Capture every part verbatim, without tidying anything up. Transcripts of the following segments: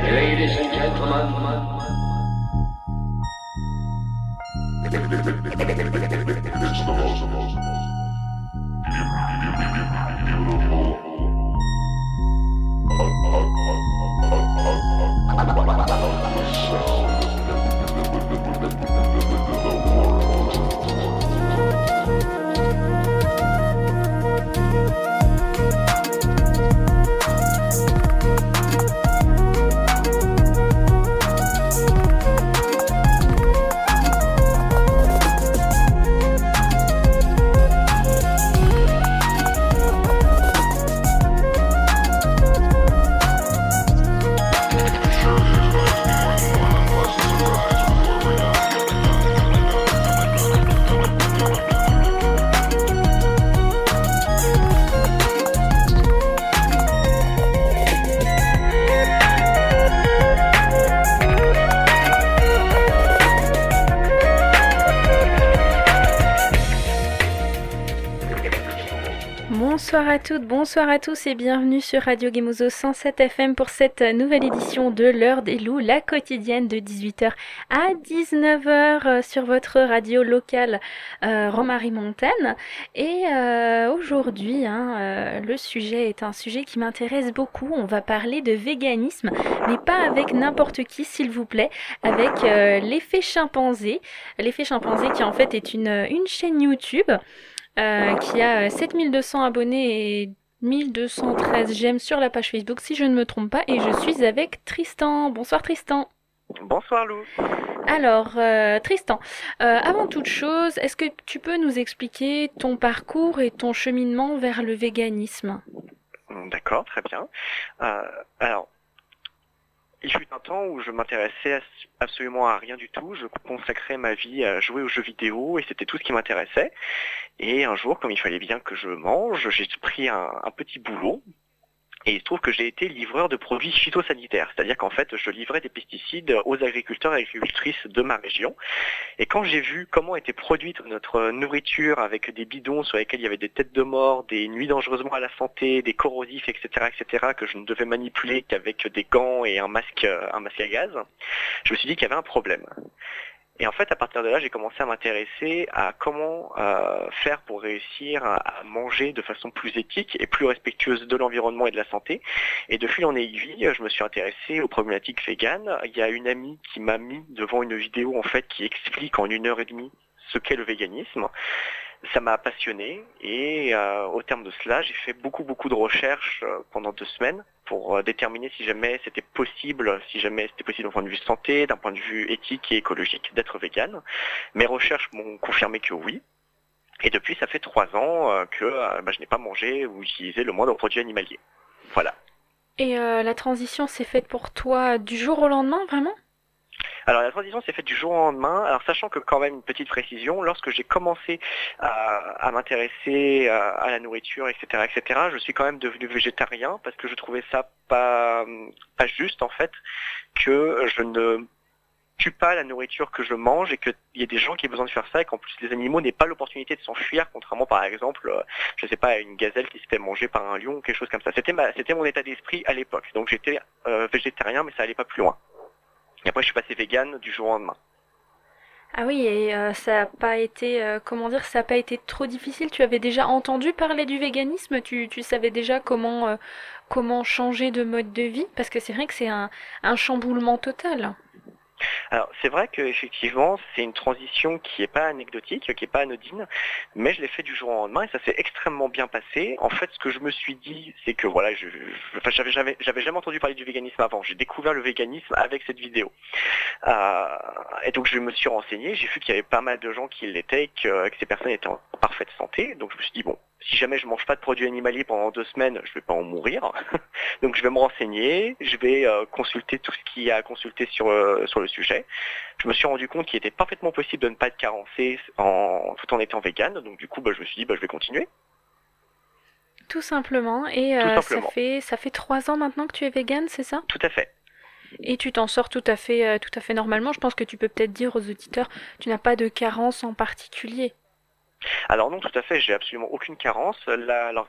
Ladies and gentlemen. It's the most, most, Bonsoir à toutes, bonsoir à tous et bienvenue sur Radio Gemozo cent sept F M pour cette nouvelle édition de l'heure des loups, la quotidienne de dix-huit heures à dix-neuf heures sur votre radio locale euh, Romary Montagne. Et euh, aujourd'hui, hein, euh, le sujet est un sujet qui m'intéresse beaucoup. On va parler de véganisme, mais pas avec n'importe qui, s'il vous plaît, avec euh, l'effet chimpanzé. L'effet chimpanzé qui en fait est une, une chaîne YouTube. Euh, qui a sept mille deux cents abonnés et mille deux cent treize j'aime sur la page Facebook si je ne me trompe pas, et je suis avec Tristan. Bonsoir Tristan. Bonsoir Lou. Alors euh, Tristan, euh, avant toute chose, est-ce que tu peux nous expliquer ton parcours et ton cheminement vers le véganisme ? D'accord, très bien. Euh, alors, il fut un temps où je m'intéressais absolument à rien du tout, je consacrais ma vie à jouer aux jeux vidéo et c'était tout ce qui m'intéressait. Et un jour, comme il fallait bien que je mange, j'ai pris un, un petit boulot et il se trouve que j'ai été livreur de produits phytosanitaires, c'est-à-dire qu'en fait je livrais des pesticides aux agriculteurs et agricultrices de ma région. Et quand j'ai vu comment était produite notre nourriture avec des bidons sur lesquels il y avait des têtes de mort, des nuits dangereusement à la santé, des corrosifs, et cetera, et cetera, que je ne devais manipuler qu'avec des gants et un masque, un masque à gaz, je me suis dit qu'il y avait un problème. Et en fait, à partir de là, j'ai commencé à m'intéresser à comment euh, faire pour réussir à, à manger de façon plus éthique et plus respectueuse de l'environnement et de la santé. Et de fil en aiguille, je me suis intéressé aux problématiques véganes. Il y a une amie qui m'a mis devant une vidéo en fait qui explique en une heure et demie ce qu'est le véganisme. Ça m'a passionné et euh, au terme de cela, j'ai fait beaucoup beaucoup de recherches euh, pendant deux semaines pour euh, déterminer si jamais c'était possible, si jamais c'était possible d'un point de vue santé, d'un point de vue éthique et écologique d'être végane. Mes recherches m'ont confirmé que oui. Et depuis, ça fait trois ans euh, que euh, bah, je n'ai pas mangé ou utilisé le moindre produit animalier. Voilà. Et euh, la transition s'est faite pour toi du jour au lendemain, vraiment ? Alors la transition s'est faite du jour au lendemain, alors sachant que quand même une petite précision, lorsque j'ai commencé à, à m'intéresser à, à la nourriture, et cetera, et cetera, je suis quand même devenu végétarien parce que je trouvais ça pas, pas juste en fait, que je ne tue pas la nourriture que je mange et qu'il y ait des gens qui aient besoin de faire ça et qu'en plus les animaux n'aient pas l'opportunité de s'enfuir, contrairement par exemple, je sais pas, à une gazelle qui se fait manger par un lion ou quelque chose comme ça. C'était ma, c'était mon état d'esprit à l'époque, donc j'étais euh, végétarien mais ça allait pas plus loin. Et après, je suis passé vegan du jour au lendemain. Ah oui, et euh, ça n'a pas été, euh, comment dire, ça n'a pas été trop difficile. Tu avais déjà entendu parler du véganisme, tu, tu savais déjà comment, euh, comment changer de mode de vie, parce que c'est vrai que c'est un, un chamboulement total. Alors c'est vrai qu'effectivement c'est une transition qui n'est pas anecdotique, qui n'est pas anodine, mais je l'ai fait du jour au lendemain et ça s'est extrêmement bien passé. En fait ce que je me suis dit c'est que voilà, je, je, enfin, j'avais, j'avais, j'avais jamais entendu parler du véganisme avant, j'ai découvert le véganisme avec cette vidéo. Euh, et donc je me suis renseigné, j'ai vu qu'il y avait pas mal de gens qui l'étaient et que, que ces personnes étaient en parfaite santé, donc je me suis dit bon, si jamais je mange pas de produits animaliers pendant deux semaines, je vais pas en mourir. Donc je vais me renseigner, je vais euh, consulter tout ce qu'il y a à consulter sur, euh, sur le sujet. Je me suis rendu compte qu'il était parfaitement possible de ne pas être carencé en, tout en étant vegan. Donc du coup, bah, je me suis dit, bah, je vais continuer. Tout simplement. Et euh, tout simplement. ça fait ça fait trois ans maintenant que tu es vegan, c'est ça ? Tout à fait. Et tu t'en sors tout à fait euh, tout à fait normalement. Je pense que tu peux peut-être dire aux auditeurs, tu n'as pas de carence en particulier. Alors non, tout à fait, j'ai absolument aucune carence. Là, alors,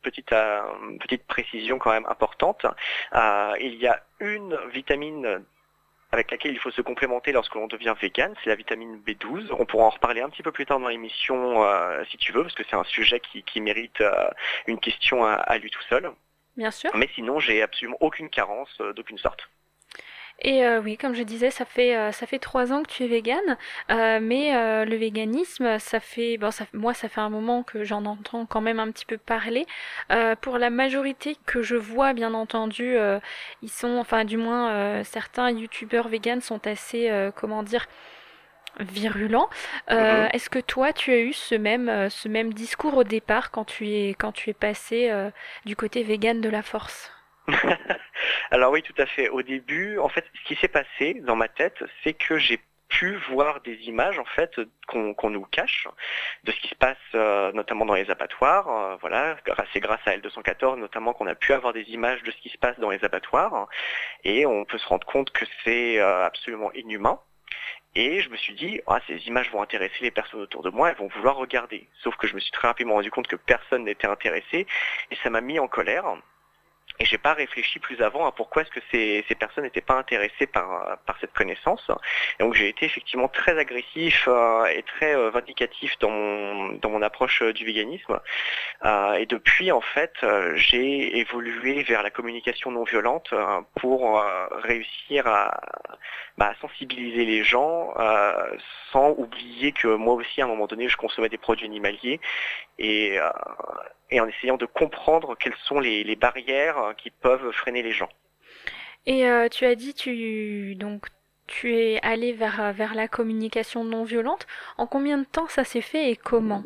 petite, euh, petite précision quand même importante. Euh, il y a une vitamine avec laquelle il faut se complémenter lorsque l'on devient vegan, c'est la vitamine B douze. On pourra en reparler un petit peu plus tard dans l'émission euh, si tu veux, parce que c'est un sujet qui, qui mérite euh, une question à, à lui tout seul. Bien sûr. Mais sinon, j'ai absolument aucune carence euh, d'aucune sorte. Et euh, oui, comme je disais, ça fait euh, ça fait trois ans que tu es végane, euh, mais euh, le véganisme, ça fait bon, ça, moi, ça fait un moment que j'en entends quand même un petit peu parler. Euh, pour la majorité que je vois, bien entendu, euh, ils sont, enfin, du moins, euh, certains youtubeurs véganes sont assez, euh, comment dire, virulents. Euh, Mhm. est-ce que toi, tu as eu ce même euh, ce même discours au départ quand tu es quand tu es passé euh, du côté végane de la force? Alors oui, tout à fait. Au début, en fait, ce qui s'est passé dans ma tête, c'est que j'ai pu voir des images en fait qu'on qu'on nous cache de ce qui se passe euh, notamment dans les abattoirs. Euh, voilà, grâce- c'est grâce à L deux cent quatorze notamment qu'on a pu avoir des images de ce qui se passe dans les abattoirs et on peut se rendre compte que c'est euh, absolument inhumain. Et je me suis dit, ah, ces images vont intéresser les personnes autour de moi, elles vont vouloir regarder. Sauf que je me suis très rapidement rendu compte que personne n'était intéressé et ça m'a mis en colère. Et j'ai pas réfléchi plus avant à pourquoi est-ce que ces, ces personnes n'étaient pas intéressées par, par cette connaissance. Et donc j'ai été effectivement très agressif euh, et très euh, vindicatif dans mon, dans mon approche euh, du véganisme. Euh, et depuis, en fait, euh, j'ai évolué vers la communication non violente euh, pour euh, réussir à, bah, à sensibiliser les gens euh, sans oublier que moi aussi, à un moment donné, je consommais des produits animaliers et, euh, et en essayant de comprendre quelles sont les, les barrières euh, qui peuvent freiner les gens. Et euh, tu as dit tu donc tu es allé vers euh, vers la communication non violente. En combien de temps ça s'est fait et comment?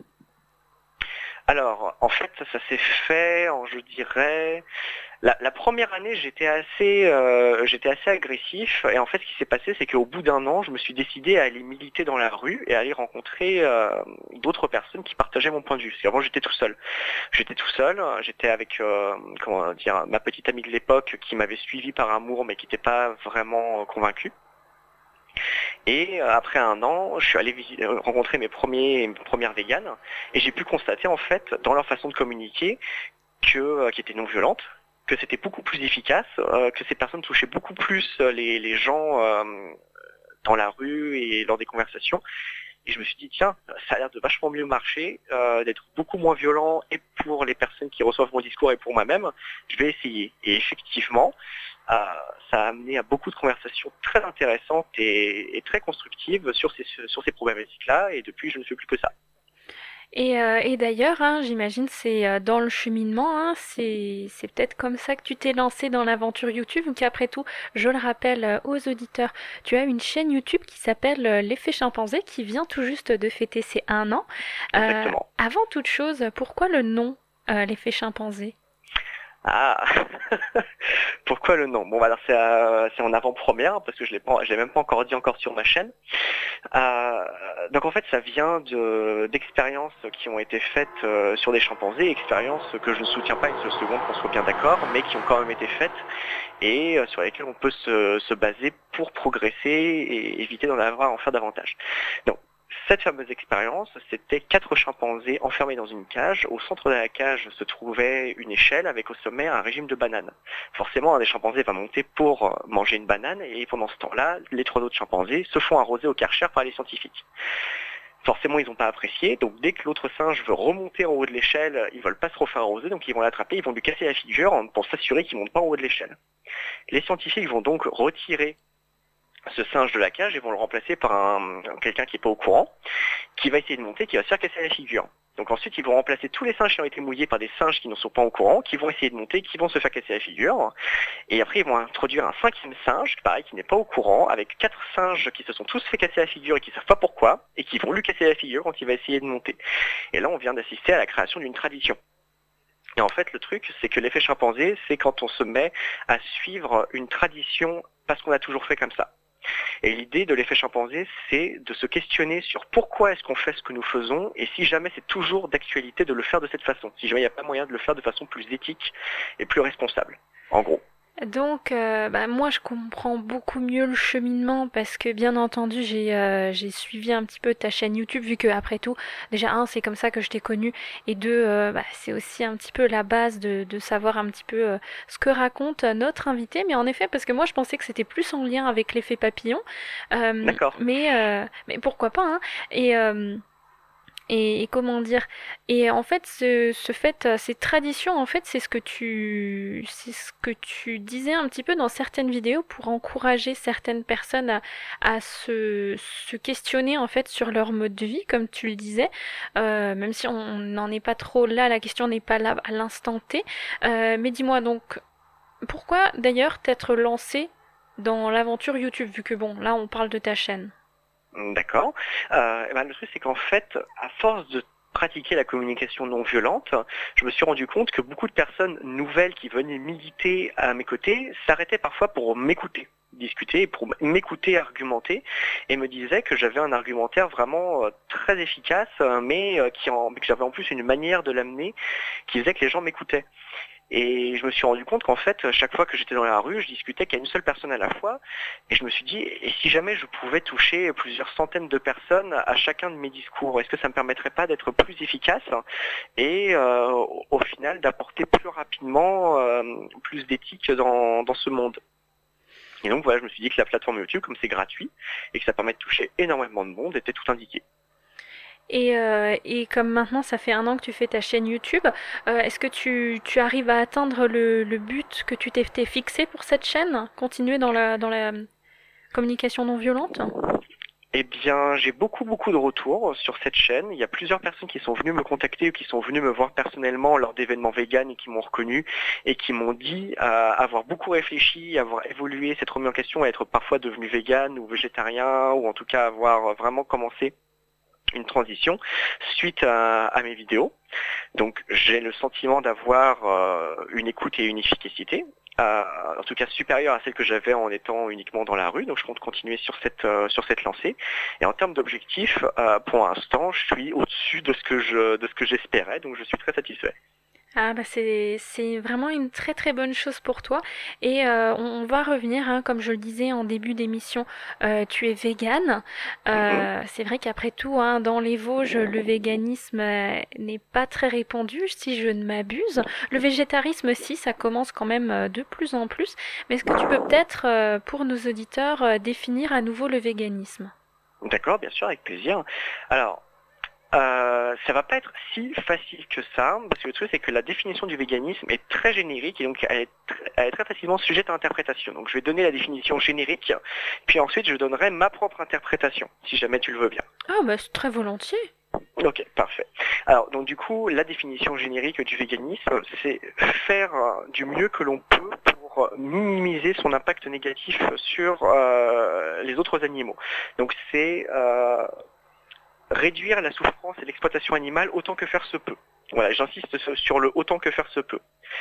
Alors, en fait, ça, ça s'est fait en, je dirais, la, la première année, j'étais assez, euh, j'étais assez agressif. Et en fait, ce qui s'est passé, c'est qu'au bout d'un an, je me suis décidé à aller militer dans la rue et à aller rencontrer euh, d'autres personnes qui partageaient mon point de vue. Parce qu'avant, j'étais tout seul. J'étais tout seul. J'étais avec, euh, comment dire, ma petite amie de l'époque qui m'avait suivi par amour, mais qui n'était pas vraiment euh, convaincue. Et euh, après un an, je suis allé visiter, euh, rencontrer mes premiers, mes premières véganes et j'ai pu constater en fait dans leur façon de communiquer que euh, qui était non violente, que c'était beaucoup plus efficace, euh, que ces personnes touchaient beaucoup plus euh, les, les gens euh, dans la rue et lors des conversations. Et je me suis dit tiens, ça a l'air de vachement mieux marcher, euh, d'être beaucoup moins violent et pour les personnes qui reçoivent mon discours et pour moi-même, je vais essayer. Et effectivement, euh, ça a amené à beaucoup de conversations très intéressantes et, et très constructives sur ces, sur ces problématiques-là, et depuis je ne fais plus que ça. Et, euh, et d'ailleurs, hein, j'imagine c'est euh, dans le cheminement, hein, c'est c'est peut-être comme ça que tu t'es lancé dans l'aventure YouTube, qu'après tout, je le rappelle euh, aux auditeurs, tu as une chaîne YouTube qui s'appelle euh, L'Effet Chimpanzé, qui vient tout juste de fêter ses un an. Euh, Exactement. avant toute chose, pourquoi le nom euh, L'Effet Chimpanzé? Ah, pourquoi le nom? Bon, bah, alors c'est euh, c'est en avant-première parce que je l'ai pas, je l'ai même pas encore dit encore sur ma chaîne. Euh, donc en fait, ça vient de d'expériences qui ont été faites euh, sur des chimpanzés, expériences que je ne soutiens pas une seule seconde, qu'on soit bien d'accord, mais qui ont quand même été faites et euh, sur lesquelles on peut se, se baser pour progresser et éviter d'en avoir à en faire davantage. Donc cette fameuse expérience, c'était quatre chimpanzés enfermés dans une cage. Au centre de la cage se trouvait une échelle avec au sommet un régime de bananes. Forcément, un des chimpanzés va monter pour manger une banane et pendant ce temps-là, les trois autres chimpanzés se font arroser au Karcher par les scientifiques. Forcément, ils n'ont pas apprécié, donc dès que l'autre singe veut remonter en haut de l'échelle, ils veulent pas se refaire arroser, donc ils vont l'attraper, ils vont lui casser la figure pour s'assurer qu'il ne monte pas en haut de l'échelle. Les scientifiques vont donc retirer ce singe de la cage et vont le remplacer par un, quelqu'un qui n'est pas au courant, qui va essayer de monter, qui va se faire casser la figure. Donc ensuite, ils vont remplacer tous les singes qui ont été mouillés par des singes qui ne sont pas au courant, qui vont essayer de monter, qui vont se faire casser la figure. Et après, ils vont introduire un cinquième singe, pareil, qui n'est pas au courant, avec quatre singes qui se sont tous fait casser la figure et qui ne savent pas pourquoi, et qui vont lui casser la figure quand il va essayer de monter. Et là, on vient d'assister à la création d'une tradition. Et en fait, le truc, c'est que l'effet chimpanzé, c'est quand on se met à suivre une tradition parce qu'on a toujours fait comme ça. Et l'idée de l'effet chimpanzé, c'est de se questionner sur pourquoi est-ce qu'on fait ce que nous faisons et si jamais c'est toujours d'actualité de le faire de cette façon, si jamais il n'y a pas moyen de le faire de façon plus éthique et plus responsable, en gros. Donc, euh, bah, moi, je comprends beaucoup mieux le cheminement parce que, bien entendu, j'ai euh, j'ai suivi un petit peu ta chaîne YouTube, vu que, après tout, déjà, un, c'est comme ça que je t'ai connu, et deux, euh, bah, c'est aussi un petit peu la base de, de savoir un petit peu euh, ce que raconte euh, notre invité. Mais en effet, parce que moi, je pensais que c'était plus en lien avec l'effet papillon, euh, D'accord. mais, euh, mais pourquoi pas, hein. Et, euh, et, et comment dire? Et en fait, ce, ce fait, euh, ces traditions, en fait, c'est ce que tu, c'est ce que tu disais un petit peu dans certaines vidéos pour encourager certaines personnes à, à se, se questionner en fait sur leur mode de vie, comme tu le disais. Euh, même si on n'en est pas trop là, la question n'est pas là à l'instant T. Euh, mais dis-moi donc, pourquoi d'ailleurs t'être lancé dans l'aventure YouTube, vu que bon, là on parle de ta chaîne. D'accord. Euh, eh ben, le truc, c'est qu'en fait, à force de pratiquer la communication non violente, je me suis rendu compte que beaucoup de personnes nouvelles qui venaient militer à mes côtés s'arrêtaient parfois pour m'écouter discuter, pour m'écouter argumenter, et me disaient que j'avais un argumentaire vraiment euh, très efficace, euh, mais euh, qui en, que j'avais en plus une manière de l'amener qui faisait que les gens m'écoutaient. Et je me suis rendu compte qu'en fait, chaque fois que j'étais dans la rue, je discutais qu'à une seule personne à la fois. Et je me suis dit, et si jamais je pouvais toucher plusieurs centaines de personnes à chacun de mes discours, est-ce que ça me permettrait pas d'être plus efficace et euh, au final d'apporter plus rapidement euh, plus d'éthique dans, dans ce monde? Et donc voilà, je me suis dit que la plateforme YouTube, comme c'est gratuit et que ça permet de toucher énormément de monde, était tout indiqué. Et, euh, et comme maintenant ça fait un an que tu fais ta chaîne YouTube, euh, est-ce que tu, tu arrives à atteindre le, le but que tu t'es fixé pour cette chaîne? Continuer dans la, dans la communication non violente? Eh bien, j'ai beaucoup beaucoup de retours sur cette chaîne. Il y a plusieurs personnes qui sont venues me contacter ou qui sont venues me voir personnellement lors d'événements véganes et qui m'ont reconnu et qui m'ont dit euh, avoir beaucoup réfléchi, avoir évolué, s'être remis en question, à être parfois devenu végane ou végétarien, ou en tout cas avoir vraiment commencé une transition suite à, à mes vidéos. Donc j'ai le sentiment d'avoir euh, une écoute et une efficacité, euh, en tout cas supérieure à celle que j'avais en étant uniquement dans la rue. Donc je compte continuer sur cette euh, sur cette lancée. Et en termes d'objectifs, euh, pour l'instant, je suis au-dessus de ce que je de ce que j'espérais. Donc je suis très satisfait. Ah bah c'est c'est vraiment une très très bonne chose pour toi et euh, on, on va revenir hein, comme je le disais en début d'émission, euh, tu es végane. Mhm. Euh, c'est vrai qu'après tout hein, dans les Vosges le véganisme euh, n'est pas très répandu si je ne m'abuse. Le végétarisme si ça commence quand même euh, de plus en plus. Mais est-ce que tu peux peut-être euh, pour nos auditeurs euh, définir à nouveau le véganisme? D'accord, bien sûr, avec plaisir. Alors, Euh, ça va pas être si facile que ça, parce que le truc c'est que la définition du véganisme est très générique et donc elle est, tr- elle est très facilement sujette à interprétation. Donc je vais donner la définition générique, puis ensuite je donnerai ma propre interprétation, si jamais tu le veux bien. Ah bah c'est très volontiers. Ok, parfait. Alors donc du coup, la définition générique du véganisme, c'est faire euh, du mieux que l'on peut pour minimiser son impact négatif sur euh, les autres animaux. Donc c'est euh, réduire la souffrance et l'exploitation animale autant que faire se peut. Voilà, j'insiste sur le autant que faire se peut.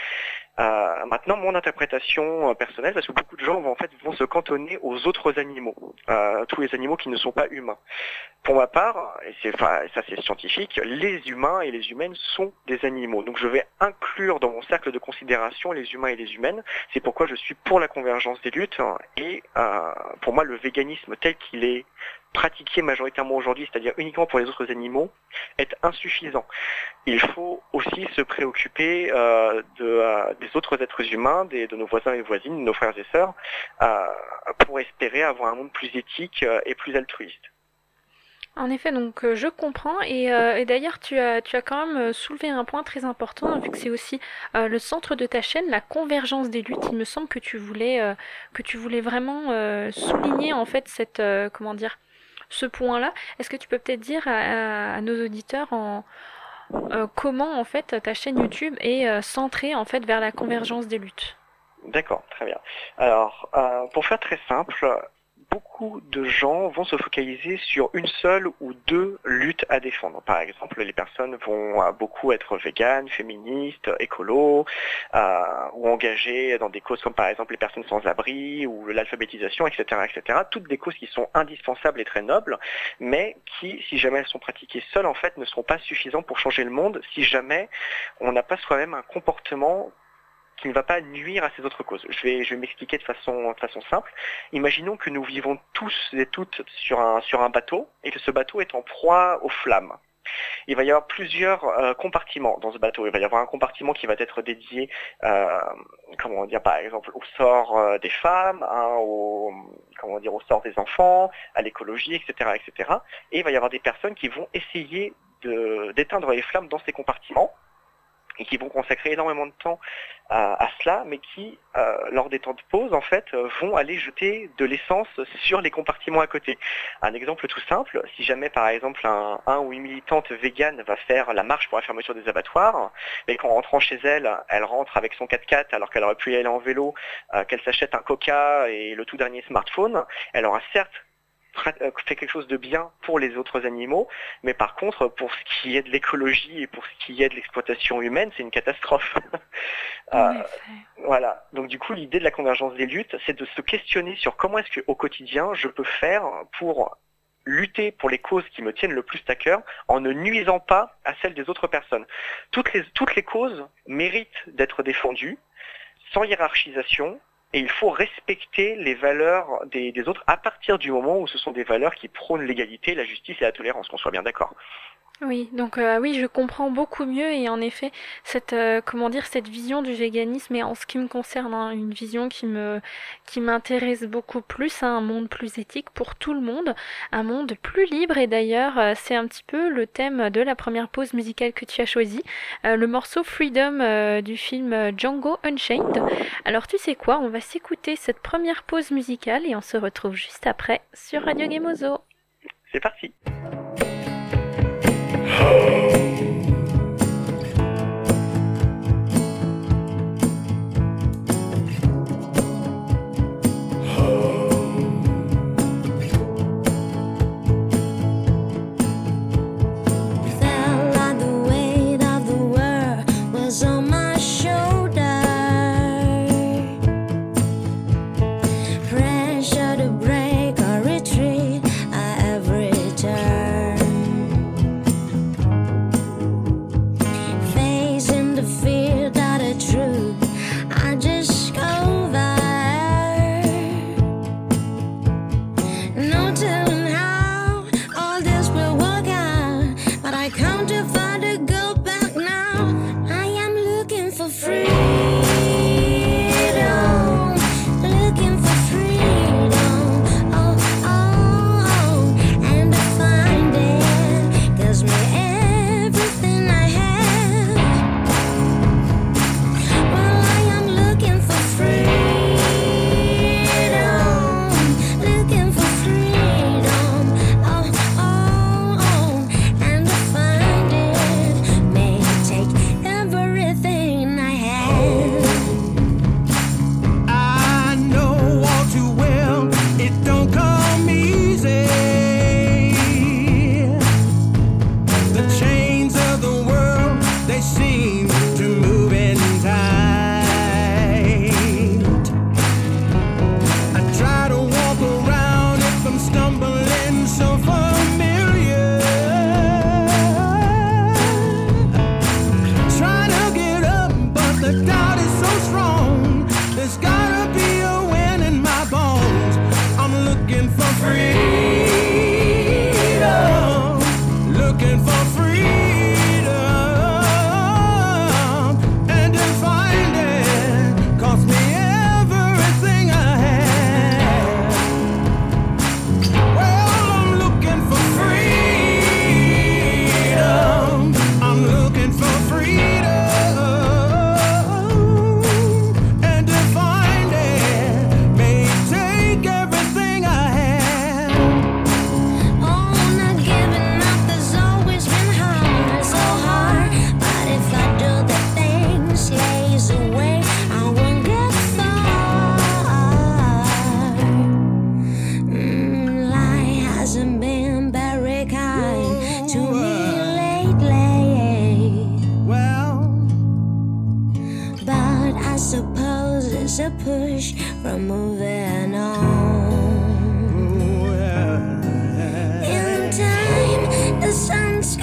Euh, maintenant, mon interprétation euh, personnelle, parce que beaucoup de gens vont en fait vont se cantonner aux autres animaux, euh, tous les animaux qui ne sont pas humains. Pour ma part, et c'est, enfin, ça c'est scientifique, les humains et les humaines sont des animaux. Donc je vais inclure dans mon cercle de considération les humains et les humaines. C'est pourquoi je suis pour la convergence des luttes. Et euh, pour moi, le véganisme tel qu'il est pratiqué majoritairement aujourd'hui, c'est-à-dire uniquement pour les autres animaux, est insuffisant. Il faut aussi se préoccuper euh, de, euh, des autres êtres humains, des, de nos voisins et voisines, de nos frères et sœurs, euh, pour espérer avoir un monde plus éthique euh, et plus altruiste. En effet, donc euh, je comprends et, euh, et d'ailleurs tu as tu as quand même euh, soulevé un point très important hein, vu que c'est aussi euh, le centre de ta chaîne, la convergence des luttes. Il me semble que tu voulais euh, que tu voulais vraiment euh, souligner en fait cette euh, comment dire ce point-là. Est-ce que tu peux peut-être dire à, à- à nos auditeurs en euh, comment en fait ta chaîne YouTube est euh, centrée en fait vers la convergence des luttes? D'accord, très bien. Alors, euh, pour faire très simple, beaucoup de gens vont se focaliser sur une seule ou deux luttes à défendre. Par exemple, les personnes vont euh, beaucoup être véganes, féministes, écolos, euh, ou engagées dans des causes comme par exemple les personnes sans abri ou l'alphabétisation, et cetera, et cetera. Toutes des causes qui sont indispensables et très nobles, mais qui, si jamais elles sont pratiquées seules, en fait, ne seront pas suffisantes pour changer le monde si jamais on n'a pas soi-même un comportement qui ne va pas nuire à ces autres causes. Je vais, je vais m'expliquer de façon, de façon simple. Imaginons que nous vivons tous et toutes sur un, sur un bateau et que ce bateau est en proie aux flammes. Il va y avoir plusieurs euh, compartiments dans ce bateau. Il va y avoir un compartiment qui va être dédié, euh, comment dire, par exemple, au sort euh, des femmes, hein, au, comment dire, au sort des enfants, à l'écologie, et cetera, et cetera. Et il va y avoir des personnes qui vont essayer de, d'éteindre les flammes dans ces compartiments et qui vont consacrer énormément de temps à, à cela, mais qui, euh, lors des temps de pause, en fait, euh, vont aller jeter de l'essence sur les compartiments à côté. Un exemple tout simple, si jamais, par exemple, un, un ou une militante végane va faire la marche pour la fermeture des abattoirs, mais qu'en rentrant chez elle, elle rentre avec son quatre-quatre alors qu'elle aurait pu y aller en vélo, euh, qu'elle s'achète un Coca et le tout dernier smartphone, elle aura certes fait quelque chose de bien pour les autres animaux, mais par contre, pour ce qui est de l'écologie et pour ce qui est de l'exploitation humaine, c'est une catastrophe. euh, voilà. Donc du coup, l'idée de la convergence des luttes, c'est de se questionner sur comment est-ce qu'au quotidien, je peux faire pour lutter pour les causes qui me tiennent le plus à cœur en ne nuisant pas à celles des autres personnes. Toutes les, toutes les causes méritent d'être défendues, sans hiérarchisation, et il faut respecter les valeurs des, des autres à partir du moment où ce sont des valeurs qui prônent l'égalité, la justice et la tolérance, qu'on soit bien d'accord. Oui, donc euh, oui, je comprends beaucoup mieux et en effet, cette euh, comment dire, cette vision du véganisme est en ce qui me concerne hein, une vision qui me qui m'intéresse beaucoup plus, hein, un monde plus éthique pour tout le monde, un monde plus libre et d'ailleurs euh, c'est un petit peu le thème de la première pause musicale que tu as choisi, euh, le morceau Freedom euh, du film Django Unchained. Alors tu sais quoi, on va s'écouter cette première pause musicale et on se retrouve juste après sur Radio Gemozo. C'est parti.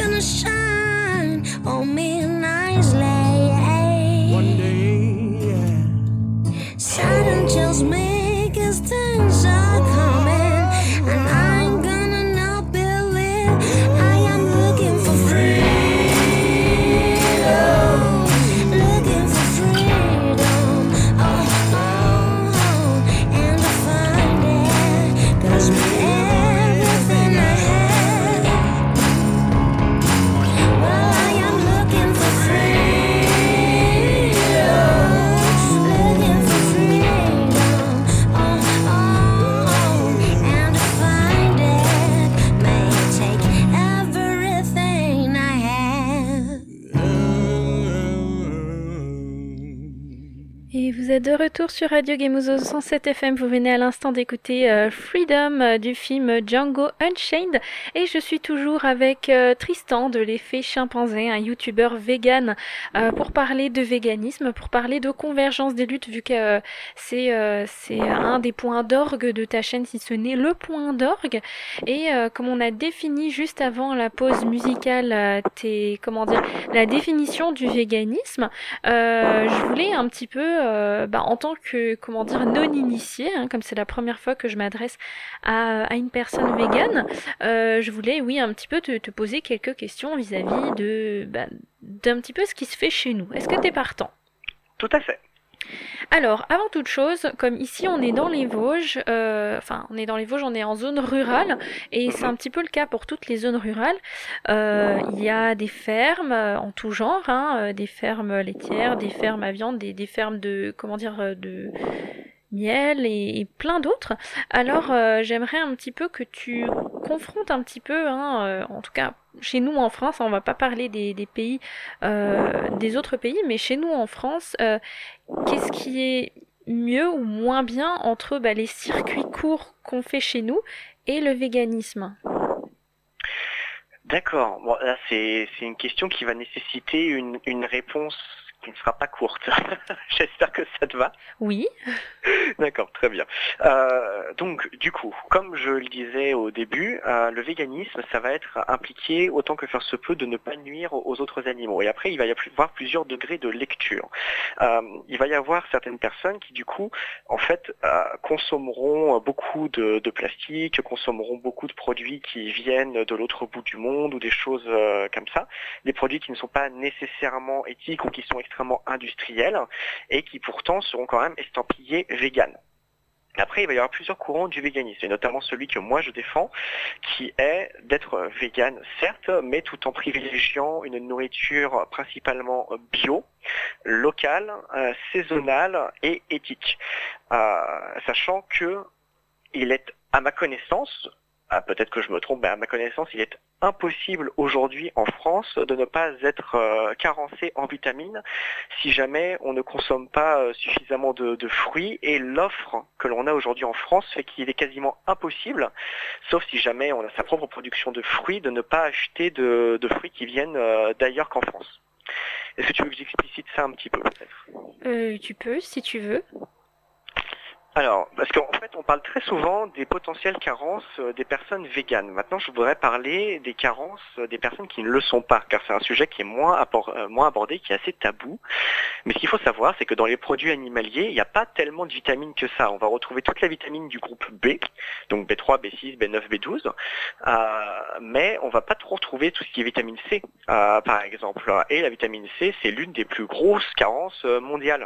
Shine on me nicely. One day, yeah. Vous êtes de retour sur Radio Gemuzo cent sept F M. Vous venez à l'instant d'écouter euh, Freedom euh, du film Django Unchained. Et je suis toujours avec euh, Tristan de l'effet chimpanzé, un youtubeur vegan, euh, pour parler de véganisme, pour parler de convergence des luttes, vu que euh, c'est, euh, c'est un des points d'orgue de ta chaîne, si ce n'est le point d'orgue. Et euh, comme on a défini juste avant la pause musicale, euh, tes, comment dire, la définition du véganisme, euh, je voulais un petit peu... Euh, Euh, bah, en tant que, comment dire, non-initié, hein, comme c'est la première fois que je m'adresse à, à une personne végane, euh, je voulais, oui, un petit peu te, te poser quelques questions vis-à-vis de, bah, d'un petit peu ce qui se fait chez nous. Est-ce que t'es partant? Tout à fait. Alors, avant toute chose, comme ici on est dans les Vosges, euh, enfin on est dans les Vosges, on est en zone rurale, et c'est un petit peu le cas pour toutes les zones rurales. Euh, il y a des fermes euh, en tout genre, hein, euh, des fermes laitières, des fermes à viande, des, des fermes de, comment dire, euh, de miel et, et plein d'autres. Alors euh, j'aimerais un petit peu que tu confrontes un petit peu, hein, euh, en tout cas chez nous en France, on va pas parler des, des pays, euh, des autres pays, mais chez nous en France, euh, qu'est-ce qui est mieux ou moins bien entre bah, les circuits courts qu'on fait chez nous et le véganisme? D'accord. Bon, là, c'est, c'est une question qui va nécessiter une, une réponse qui ne sera pas courte. J'espère que ça te va. Oui. D'accord, très bien. Euh, donc, du coup, comme je le disais au début, euh, le véganisme, ça va être impliqué autant que faire se peut de ne pas nuire aux autres animaux. Et après, il va y avoir plusieurs degrés de lecture. Euh, il va y avoir certaines personnes qui, du coup, en fait, euh, consommeront beaucoup de, de plastique, consommeront beaucoup de produits qui viennent de l'autre bout du monde ou des choses euh, comme ça, des produits qui ne sont pas nécessairement éthiques ou qui sont extrêmement industriels et qui pourtant seront quand même estampillés vegan. Après, il va y avoir plusieurs courants du véganisme, et notamment celui que moi je défends, qui est d'être vegan, certes, mais tout en privilégiant une nourriture principalement bio, locale, euh, saisonnale et éthique. Euh, sachant que il est, à ma connaissance, ah, peut-être que je me trompe, mais à ma connaissance, il est impossible aujourd'hui en France de ne pas être euh, carencé en vitamines si jamais on ne consomme pas euh, suffisamment de, de fruits, et l'offre que l'on a aujourd'hui en France fait qu'il est quasiment impossible, sauf si jamais on a sa propre production de fruits, de ne pas acheter de, de fruits qui viennent euh, d'ailleurs qu'en France. Est-ce que tu veux que j'explicite ça un petit peu peut-être? euh, Tu peux, si tu veux. Alors, parce qu'en fait, on parle très souvent des potentielles carences euh, des personnes véganes. Maintenant, je voudrais parler des carences euh, des personnes qui ne le sont pas, car c'est un sujet qui est moins, appor- euh, moins abordé, qui est assez tabou. Mais ce qu'il faut savoir, c'est que dans les produits animaliers, il n'y a pas tellement de vitamines que ça. On va retrouver toute la vitamine du groupe B, donc B trois, B six, B neuf, B douze, euh, mais on va pas trop retrouver tout ce qui est vitamine C, euh, par exemple. Et la vitamine C, c'est l'une des plus grosses carences euh, mondiales.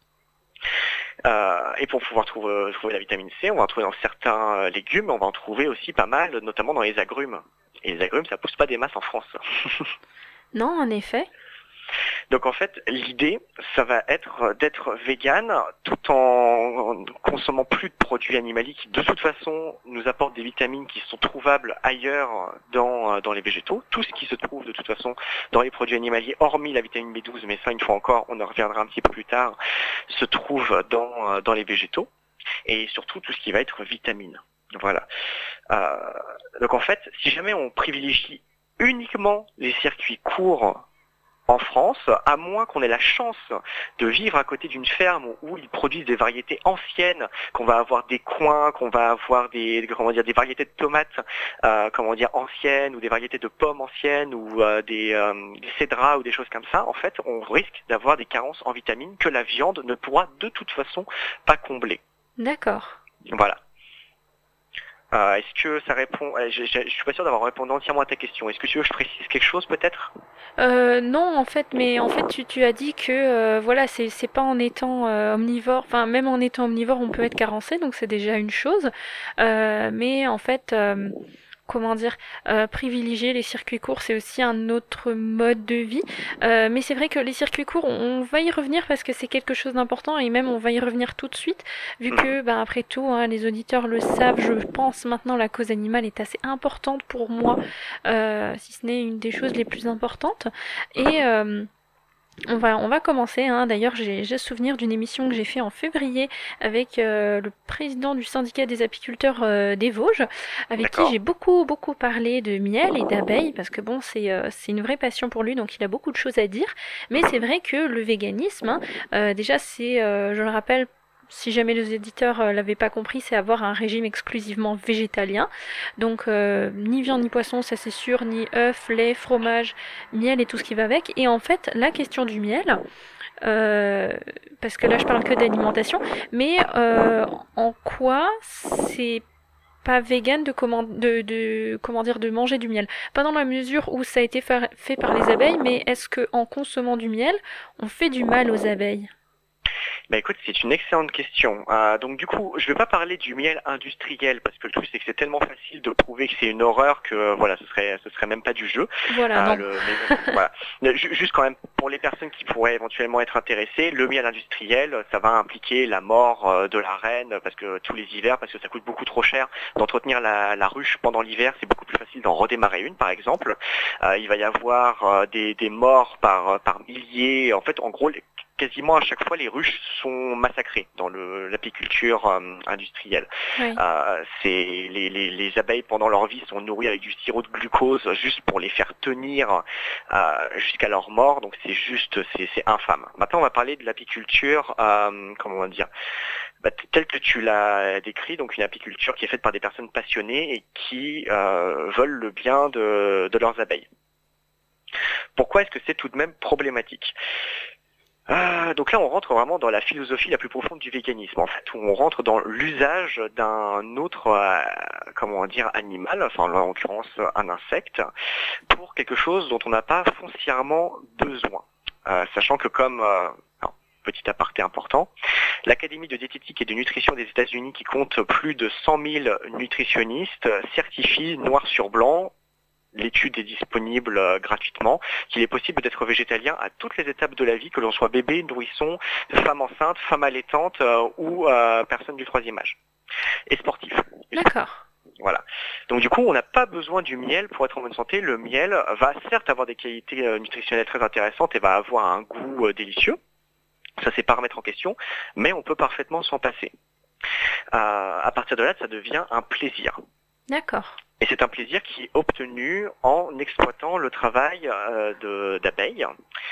Euh, et pour pouvoir trouver, trouver la vitamine C, on va en trouver dans certains euh, légumes, on va en trouver aussi pas mal, notamment dans les agrumes. Et les agrumes, ça pousse pas des masses en France. Non, en effet. Donc en fait, l'idée, ça va être d'être vegan tout en consommant plus de produits animaliers qui de toute façon nous apportent des vitamines qui sont trouvables ailleurs dans, dans les végétaux. Tout ce qui se trouve de toute façon dans les produits animaliers, hormis la vitamine B douze, mais ça une fois encore, on en reviendra un petit peu plus tard, se trouve dans, dans les végétaux. Et surtout tout ce qui va être vitamine. Voilà. Euh, donc en fait, si jamais on privilégie uniquement les circuits courts en France, à moins qu'on ait la chance de vivre à côté d'une ferme où ils produisent des variétés anciennes, qu'on va avoir des coings, qu'on va avoir des, comment dire, des variétés de tomates, euh, comment dire, anciennes, ou des variétés de pommes anciennes, ou euh, des, euh, des cédras ou des choses comme ça, en fait, on risque d'avoir des carences en vitamines que la viande ne pourra de toute façon pas combler. D'accord. Voilà. Euh, est-ce que ça répond, je, je, je suis pas sûr d'avoir répondu entièrement à ta question. Est-ce que tu veux que je précise quelque chose peut-être? Euh, non, en fait, mais en fait, tu, tu as dit que euh, voilà, c'est c'est pas en étant euh, omnivore, enfin même en étant omnivore, on peut être carencé, donc c'est déjà une chose. Euh, mais en fait, euh, comment dire, euh, privilégier les circuits courts, c'est aussi un autre mode de vie. Euh, mais c'est vrai que les circuits courts, on, on va y revenir parce que c'est quelque chose d'important, et même on va y revenir tout de suite, vu que, ben, après tout, hein, les auditeurs le savent, je pense maintenant, la cause animale est assez importante pour moi, euh, si ce n'est une des choses les plus importantes. Et... Euh, On va, on va commencer, hein. D'ailleurs, j'ai, j'ai souvenir d'une émission que j'ai fait en février avec euh, le président du syndicat des apiculteurs euh, des Vosges, avec qui D'accord. j'ai beaucoup, beaucoup parlé de miel et d'abeilles, parce que bon, c'est, euh, c'est une vraie passion pour lui, donc il a beaucoup de choses à dire. Mais c'est vrai que le véganisme, hein, euh, déjà, c'est, euh, je le rappelle, si jamais les éditeurs euh, l'avaient pas compris, c'est avoir un régime exclusivement végétalien. Donc euh, ni viande ni poisson, ça c'est sûr, ni œufs, lait, fromage, miel et tout ce qui va avec. Et en fait, la question du miel, euh, parce que là je parle que d'alimentation, mais euh, en quoi c'est pas vegan de comment, de, de, comment dire, de manger du miel? Pas dans la mesure où ça a été fa- fait par les abeilles, mais est-ce que en consommant du miel, on fait du mal aux abeilles? Bah écoute, c'est une excellente question. Euh, donc du coup, je vais pas parler du miel industriel parce que le truc c'est que c'est tellement facile de prouver que c'est une horreur que euh, voilà, ce serait ce serait même pas du jeu. Voilà, Euh, non. le, mais, voilà. Mais ju- Juste quand même pour les personnes qui pourraient éventuellement être intéressées, le miel industriel, ça va impliquer la mort euh, de la reine parce que tous les hivers, parce que ça coûte beaucoup trop cher d'entretenir la, la ruche pendant l'hiver, c'est beaucoup plus facile d'en redémarrer une par exemple. Euh, il va y avoir euh, des, des morts par par milliers. En fait, en gros, les quasiment à chaque fois les ruches sont massacrées dans le- l'apiculture euh, industrielle. Oui. Euh, c'est les, les, les abeilles pendant leur vie sont nourries avec du sirop de glucose juste pour les faire tenir euh, jusqu'à leur mort. Donc c'est juste c'est c'est infâme. Maintenant on va parler de l'apiculture euh, comment on va dire bah, t- telle que tu l'as décrit, donc une apiculture qui est faite par des personnes passionnées et qui euh, veulent le bien de, de leurs abeilles. Pourquoi est-ce que c'est tout de même problématique? Euh, donc là, on rentre vraiment dans la philosophie la plus profonde du véganisme, en fait, où on rentre dans l'usage d'un autre, euh, comment dire, animal, enfin là, en l'occurrence un insecte, pour quelque chose dont on n'a pas foncièrement besoin. Euh, sachant que comme, euh, alors, petit aparté important, l'Académie de diététique et de nutrition des États-Unis, qui compte plus de cent mille nutritionnistes, certifie noir sur blanc, l'étude est disponible euh, gratuitement, qu'il est possible d'être végétalien à toutes les étapes de la vie, que l'on soit bébé, nourrisson, femme enceinte, femme allaitante euh, ou euh, personne du troisième âge. Et sportif. D'accord. Voilà. Donc du coup, on n'a pas besoin du miel pour être en bonne santé. Le miel va certes avoir des qualités euh, nutritionnelles très intéressantes et va avoir un goût euh, délicieux. Ça, c'est pas à remettre en question, mais on peut parfaitement s'en passer. Euh, à partir de là, ça devient un plaisir. D'accord. Et c'est un plaisir qui est obtenu en exploitant le travail euh, de- d'abeilles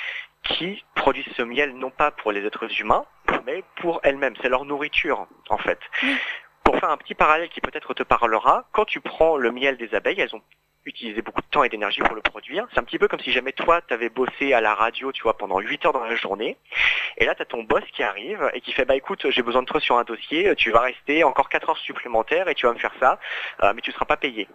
qui produisent ce miel non pas pour les êtres humains, mais pour elles-mêmes. C'est leur nourriture, en fait. Oui. Pour faire un petit parallèle qui peut-être te parlera, quand tu prends le miel des abeilles, elles ont utilisé beaucoup de temps et d'énergie pour le produire. C'est un petit peu comme si jamais toi, tu avais bossé à la radio, tu vois, pendant huit heures dans la journée. Et là, tu as ton boss qui arrive et qui fait, bah écoute, j'ai besoin de toi sur un dossier, tu vas rester encore quatre heures supplémentaires et tu vas me faire ça, euh, mais tu ne seras pas payé.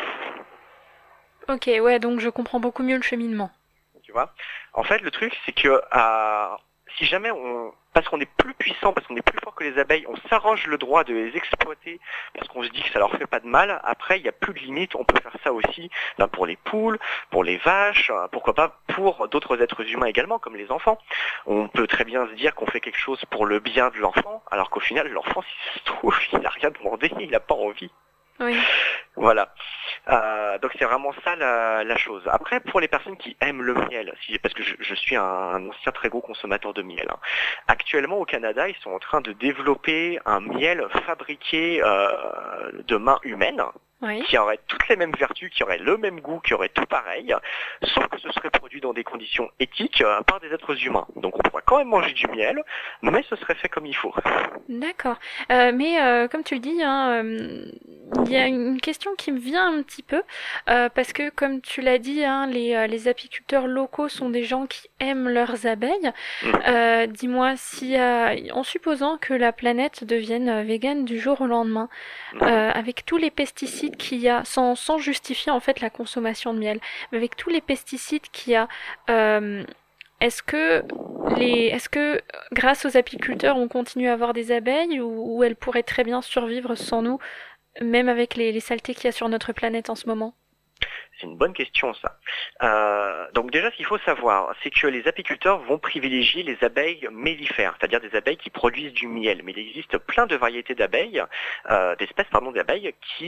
Ok, ouais, donc je comprends beaucoup mieux le cheminement. Tu vois. En fait, le truc, c'est que euh, si jamais on, parce qu'on est plus puissant, parce qu'on est plus fort que les abeilles, on s'arrange le droit de les exploiter, parce qu'on se dit que ça leur fait pas de mal. Après, il n'y a plus de limite. On peut faire ça aussi ben, pour les poules, pour les vaches, euh, pourquoi pas pour d'autres êtres humains également, comme les enfants. On peut très bien se dire qu'on fait quelque chose pour le bien de l'enfant, alors qu'au final, l'enfant, si ça se trouve, il n'a rien demandé, il n'a pas envie. Oui. Voilà. Euh, donc c'est vraiment ça la, la chose. Après, pour les personnes qui aiment le miel, si, parce que je, je suis un, un ancien très gros consommateur de miel, hein. Actuellement au Canada, ils sont en train de développer un miel fabriqué euh, de main humaine, Oui. qui aurait toutes les mêmes vertus, qui aurait le même goût, qui aurait tout pareil, sauf que ce serait produit dans des conditions éthiques euh, par des êtres humains. Donc on pourrait quand même manger du miel, mais ce serait fait comme il faut. D'accord. Euh, mais euh, comme tu le dis, hein, euh, il y a une question qui me vient un petit peu, euh, parce que comme tu l'as dit, hein, les, euh, les apiculteurs locaux sont des gens qui aiment leurs abeilles. Mm. Euh, dis-moi, si, euh, en supposant que la planète devienne euh, végane du jour au lendemain, euh, avec tous les pesticides qu'il y a, sans, sans justifier en fait la consommation de miel, mais avec tous les pesticides qu'il y a, euh, est-ce que les, est-ce que grâce aux apiculteurs, on continue à avoir des abeilles ou, ou elles pourraient très bien survivre sans nous, même avec les, les saletés qu'il y a sur notre planète en ce moment? C'est une bonne question ça. Euh, donc déjà ce qu'il faut savoir, c'est que les apiculteurs vont privilégier les abeilles mellifères, c'est-à-dire des abeilles qui produisent du miel. Mais il existe plein de variétés d'abeilles, euh, d'espèces pardon d'abeilles qui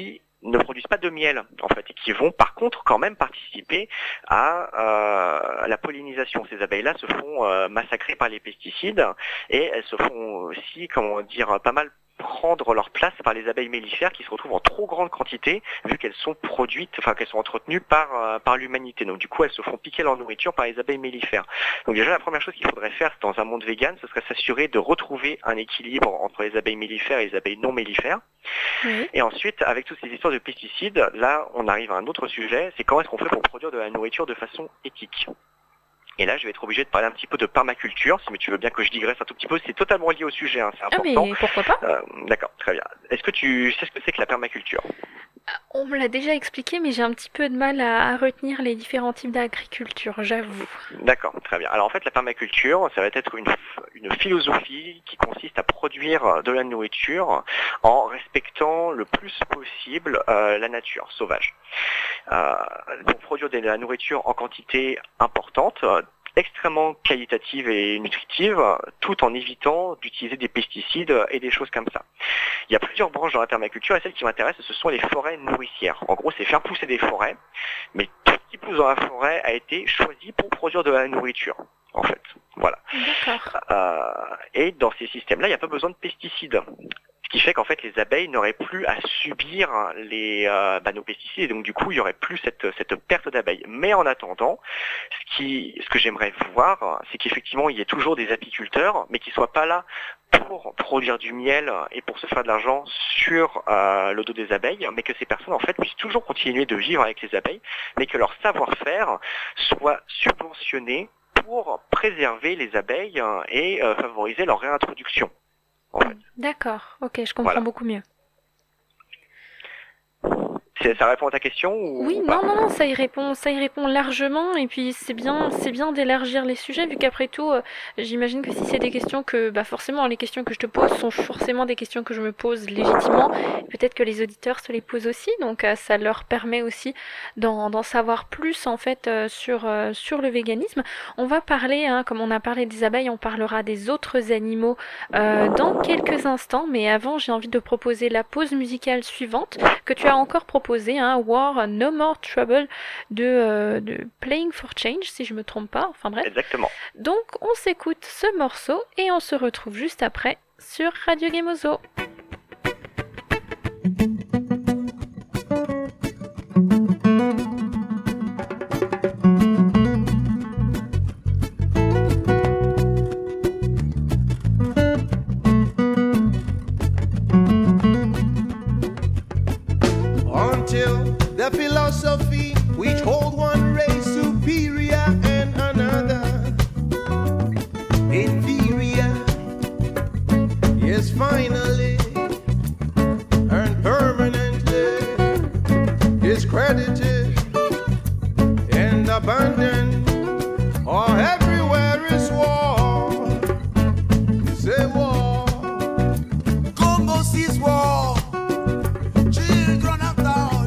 ne produisent pas de miel en fait et qui vont par contre quand même participer à, euh, à la pollinisation. Ces abeilles-là se font euh, massacrer par les pesticides et elles se font aussi, comment dire, pas mal prendre leur place par les abeilles mellifères qui se retrouvent en trop grande quantité vu qu'elles sont produites, enfin qu'elles sont entretenues par euh, par l'humanité. Donc du coup elles se font piquer leur nourriture par les abeilles mellifères. Donc déjà la première chose qu'il faudrait faire dans un monde vegan, ce serait s'assurer de retrouver un équilibre entre les abeilles mellifères et les abeilles non mellifères. Oui. Et ensuite avec toutes ces histoires de pesticides, là on arrive à un autre sujet, c'est comment est-ce qu'on fait pour produire de la nourriture de façon éthique. Et là, je vais être obligé de parler un petit peu de permaculture, si tu veux bien que je digresse un tout petit peu. C'est totalement lié au sujet, hein, c'est important. Ah mais pourquoi pas euh, D'accord, très bien. Est-ce que tu sais ce que c'est que la permaculture ? On me l'a déjà expliqué, mais j'ai un petit peu de mal à, à retenir les différents types d'agriculture, j'avoue. D'accord, très bien. Alors en fait, la permaculture, ça va être une, une philosophie qui consiste à produire de la nourriture en respectant le plus possible euh, la nature sauvage. Euh, pour produire de la nourriture en quantité importante, extrêmement qualitative et nutritive, tout en évitant d'utiliser des pesticides et des choses comme ça. Il y a plusieurs branches dans la permaculture et celle qui m'intéresse, ce sont les forêts nourricières. En gros, c'est faire pousser des forêts, mais tout ce qui pousse dans la forêt a été choisi pour produire de la nourriture, en fait. Voilà. D'accord. Euh, et dans ces systèmes-là, il n'y a pas besoin de pesticides. Ce qui fait qu'en fait les abeilles n'auraient plus à subir les euh, bah, nos pesticides et donc du coup il y aurait plus cette cette perte d'abeilles. Mais en attendant, ce qui ce que j'aimerais voir, c'est qu'effectivement il y ait toujours des apiculteurs, mais qui soient pas là pour produire du miel et pour se faire de l'argent sur euh, le dos des abeilles, mais que ces personnes en fait puissent toujours continuer de vivre avec les abeilles, mais que leur savoir-faire soit subventionné pour préserver les abeilles et euh, favoriser leur réintroduction. En fait. D'accord, ok, je comprends voilà. beaucoup mieux. C'est, ça répond à ta question ou Oui, non, non, non, ça y répond, ça y répond largement. Et puis c'est bien, c'est bien d'élargir les sujets, vu qu'après tout, euh, j'imagine que si c'est des questions que, bah forcément, les questions que je te pose sont forcément des questions que je me pose légitimement. Peut-être que les auditeurs se les posent aussi, donc euh, ça leur permet aussi d'en, d'en savoir plus en fait euh, sur euh, sur le véganisme. On va parler, hein, comme on a parlé des abeilles, on parlera des autres animaux euh, dans quelques instants. Mais avant, j'ai envie de proposer la pause musicale suivante que tu as encore proposée. Hein, War, No More Trouble de, euh, de Playing for Change, si je me trompe pas, enfin bref. Exactement. Donc on s'écoute ce morceau et on se retrouve juste après sur Radio Gemozo. The philosophy which hold one race superior and another inferior, yes, finally and permanently discredited and abandoned. Oh, everywhere is war. You say war. Congo sees war. Children of the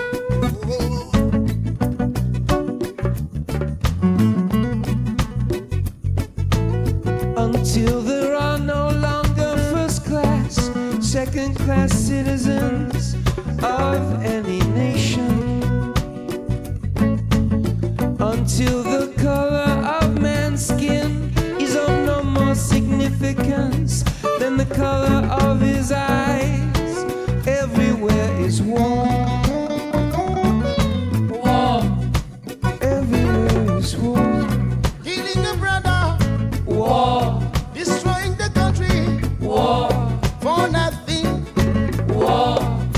until there are no longer first class, second class citizens of any nation, until the color of man's skin is of no more significance than the color of his eyes, everywhere is war. War. Everywhere is war. Killing a brother. War. Destroying the country. War. For nothing. War.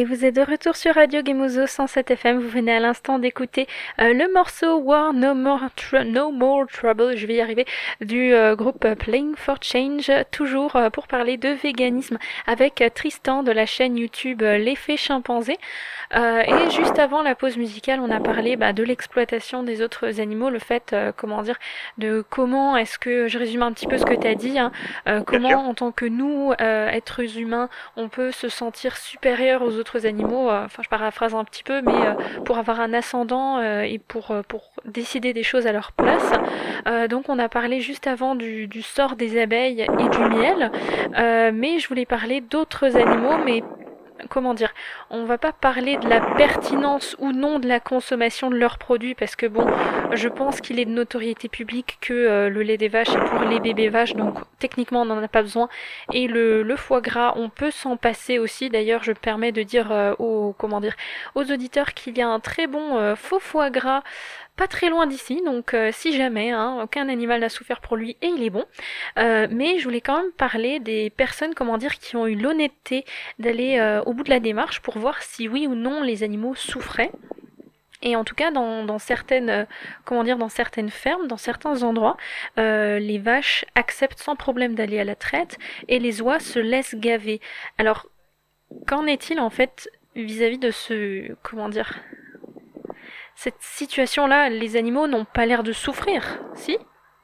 Et vous êtes de retour sur Radio Gemuzo cent sept F M. Vous venez à l'instant d'écouter euh, le morceau War No More, Tr- no More Trouble, je vais y arriver, du euh, groupe Playing for Change, toujours euh, pour parler de véganisme avec euh, Tristan de la chaîne YouTube euh, L'Effet Chimpanzé. Euh, et juste avant la pause musicale, on a parlé bah, de l'exploitation des autres animaux, le fait, euh, comment dire, de comment est-ce que, je résume un petit peu ce que tu as dit, hein, euh, comment en tant que nous, euh, êtres humains, on peut se sentir supérieur aux autres animaux, euh, enfin je paraphrase un petit peu, mais euh, pour avoir un ascendant euh, et pour, euh, pour décider des choses à leur place. Euh, donc on a parlé juste avant du, du sort des abeilles et du miel, euh, mais je voulais parler d'autres animaux, mais comment dire, on va pas parler de la pertinence ou non de la consommation de leurs produits parce que bon, je pense qu'il est de notoriété publique que euh, le lait des vaches est pour les bébés vaches, donc techniquement on n'en a pas besoin, et le, le foie gras on peut s'en passer aussi. D'ailleurs je me permets de dire euh, aux, comment dire, aux auditeurs qu'il y a un très bon euh, faux foie gras pas très loin d'ici, donc euh, si jamais, hein, aucun animal n'a souffert pour lui et il est bon. Euh, mais je voulais quand même parler des personnes, comment dire, qui ont eu l'honnêteté d'aller euh, au bout de la démarche pour voir si oui ou non les animaux souffraient. Et en tout cas, dans, dans certaines, euh, comment dire, dans certaines fermes, dans certains endroits, euh, les vaches acceptent sans problème d'aller à la traite et les oies se laissent gaver. Alors, qu'en est-il en fait vis-à-vis de ce, comment dire, cette situation-là? Les animaux n'ont pas l'air de souffrir, si?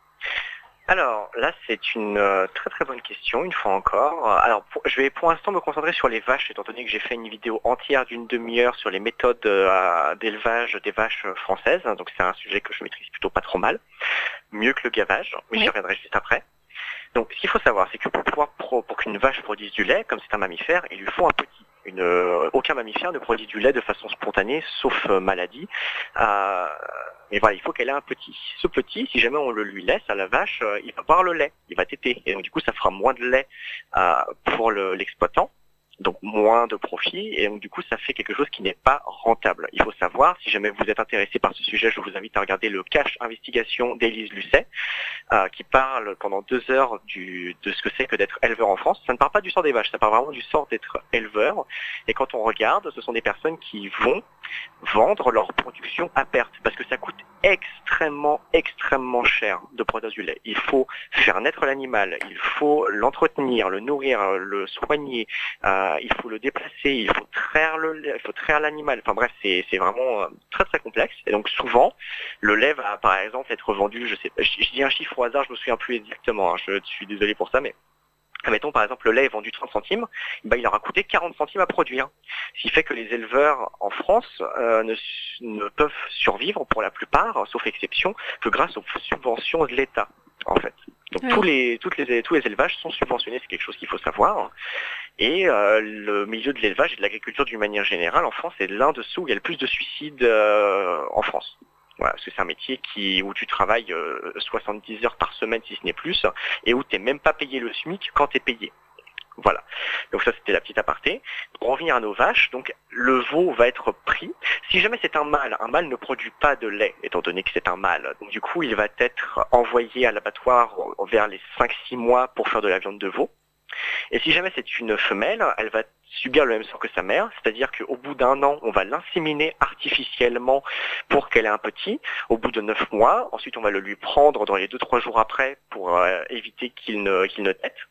Alors là, c'est une euh, très très bonne question, une fois encore. Alors pour, je vais pour l'instant me concentrer sur les vaches, étant donné que j'ai fait une vidéo entière d'une demi-heure sur les méthodes euh, d'élevage des vaches françaises. Donc c'est un sujet que je maîtrise plutôt pas trop mal, mieux que le gavage, mais oui. J'y reviendrai juste après. Donc ce qu'il faut savoir, c'est que pour pouvoir pro, pour qu'une vache produise du lait, comme c'est un mammifère, il lui faut un petit. Une, euh, aucun mammifère ne produit du lait de façon spontanée, sauf euh, maladie. Euh, mais voilà, il faut qu'elle ait un petit. Ce petit, si jamais on le lui laisse à la vache, euh, il va boire le lait, il va téter. Et donc du coup, ça fera moins de lait euh, pour le, l'exploitant. Donc moins de profit, et donc du coup ça fait quelque chose qui n'est pas rentable. Il faut savoir, si jamais vous êtes intéressé par ce sujet, je vous invite à regarder le Cache Investigation d'Élise Lucet, euh, qui parle pendant deux heures du, de ce que c'est que d'être éleveur en France. Ça ne parle pas du sort des vaches, ça parle vraiment du sort d'être éleveur. Et quand on regarde, ce sont des personnes qui vont vendre leur production à perte, parce que ça coûte extrêmement, extrêmement cher de produire du lait. Il faut faire naître l'animal, il faut l'entretenir, le nourrir, le soigner, euh, il faut le déplacer, il faut traire le lait, il faut traire l'animal. Enfin bref, c'est, c'est vraiment très très complexe. Et donc souvent, le lait va par exemple être vendu, je sais pas, je, je dis un chiffre au hasard, je me souviens plus exactement, hein, je, je suis désolé pour ça, mais admettons par exemple le lait est vendu trente centimes, bah, il aura coûté quarante centimes à produire. Ce qui fait que les éleveurs en France euh, ne, ne peuvent survivre pour la plupart, sauf exception, que grâce aux subventions de l'État en fait. Donc oui. tous, les, toutes les, tous les élevages sont subventionnés, c'est quelque chose qu'il faut savoir. Et euh, le milieu de l'élevage et de l'agriculture d'une manière générale en France est l'un de ceux où il y a le plus de suicides euh, en France. Voilà, parce que c'est un métier qui, où tu travailles euh, soixante-dix heures par semaine si ce n'est plus, et où tu n'es même pas payé le SMIC quand tu es payé. Voilà. Donc ça c'était la petite aparté. Pour revenir à nos vaches, donc le veau va être pris. Si jamais c'est un mâle, un mâle ne produit pas de lait, étant donné que c'est un mâle. Donc du coup il va être envoyé à l'abattoir vers les cinq six mois pour faire de la viande de veau. Et si jamais c'est une femelle, elle va subir le même sort que sa mère, c'est-à-dire qu'au bout d'un an, on va l'inséminer artificiellement pour qu'elle ait un petit. Au bout de neuf mois, ensuite on va le lui prendre dans les deux trois jours après pour euh, éviter qu'il ne, qu'il ne tète.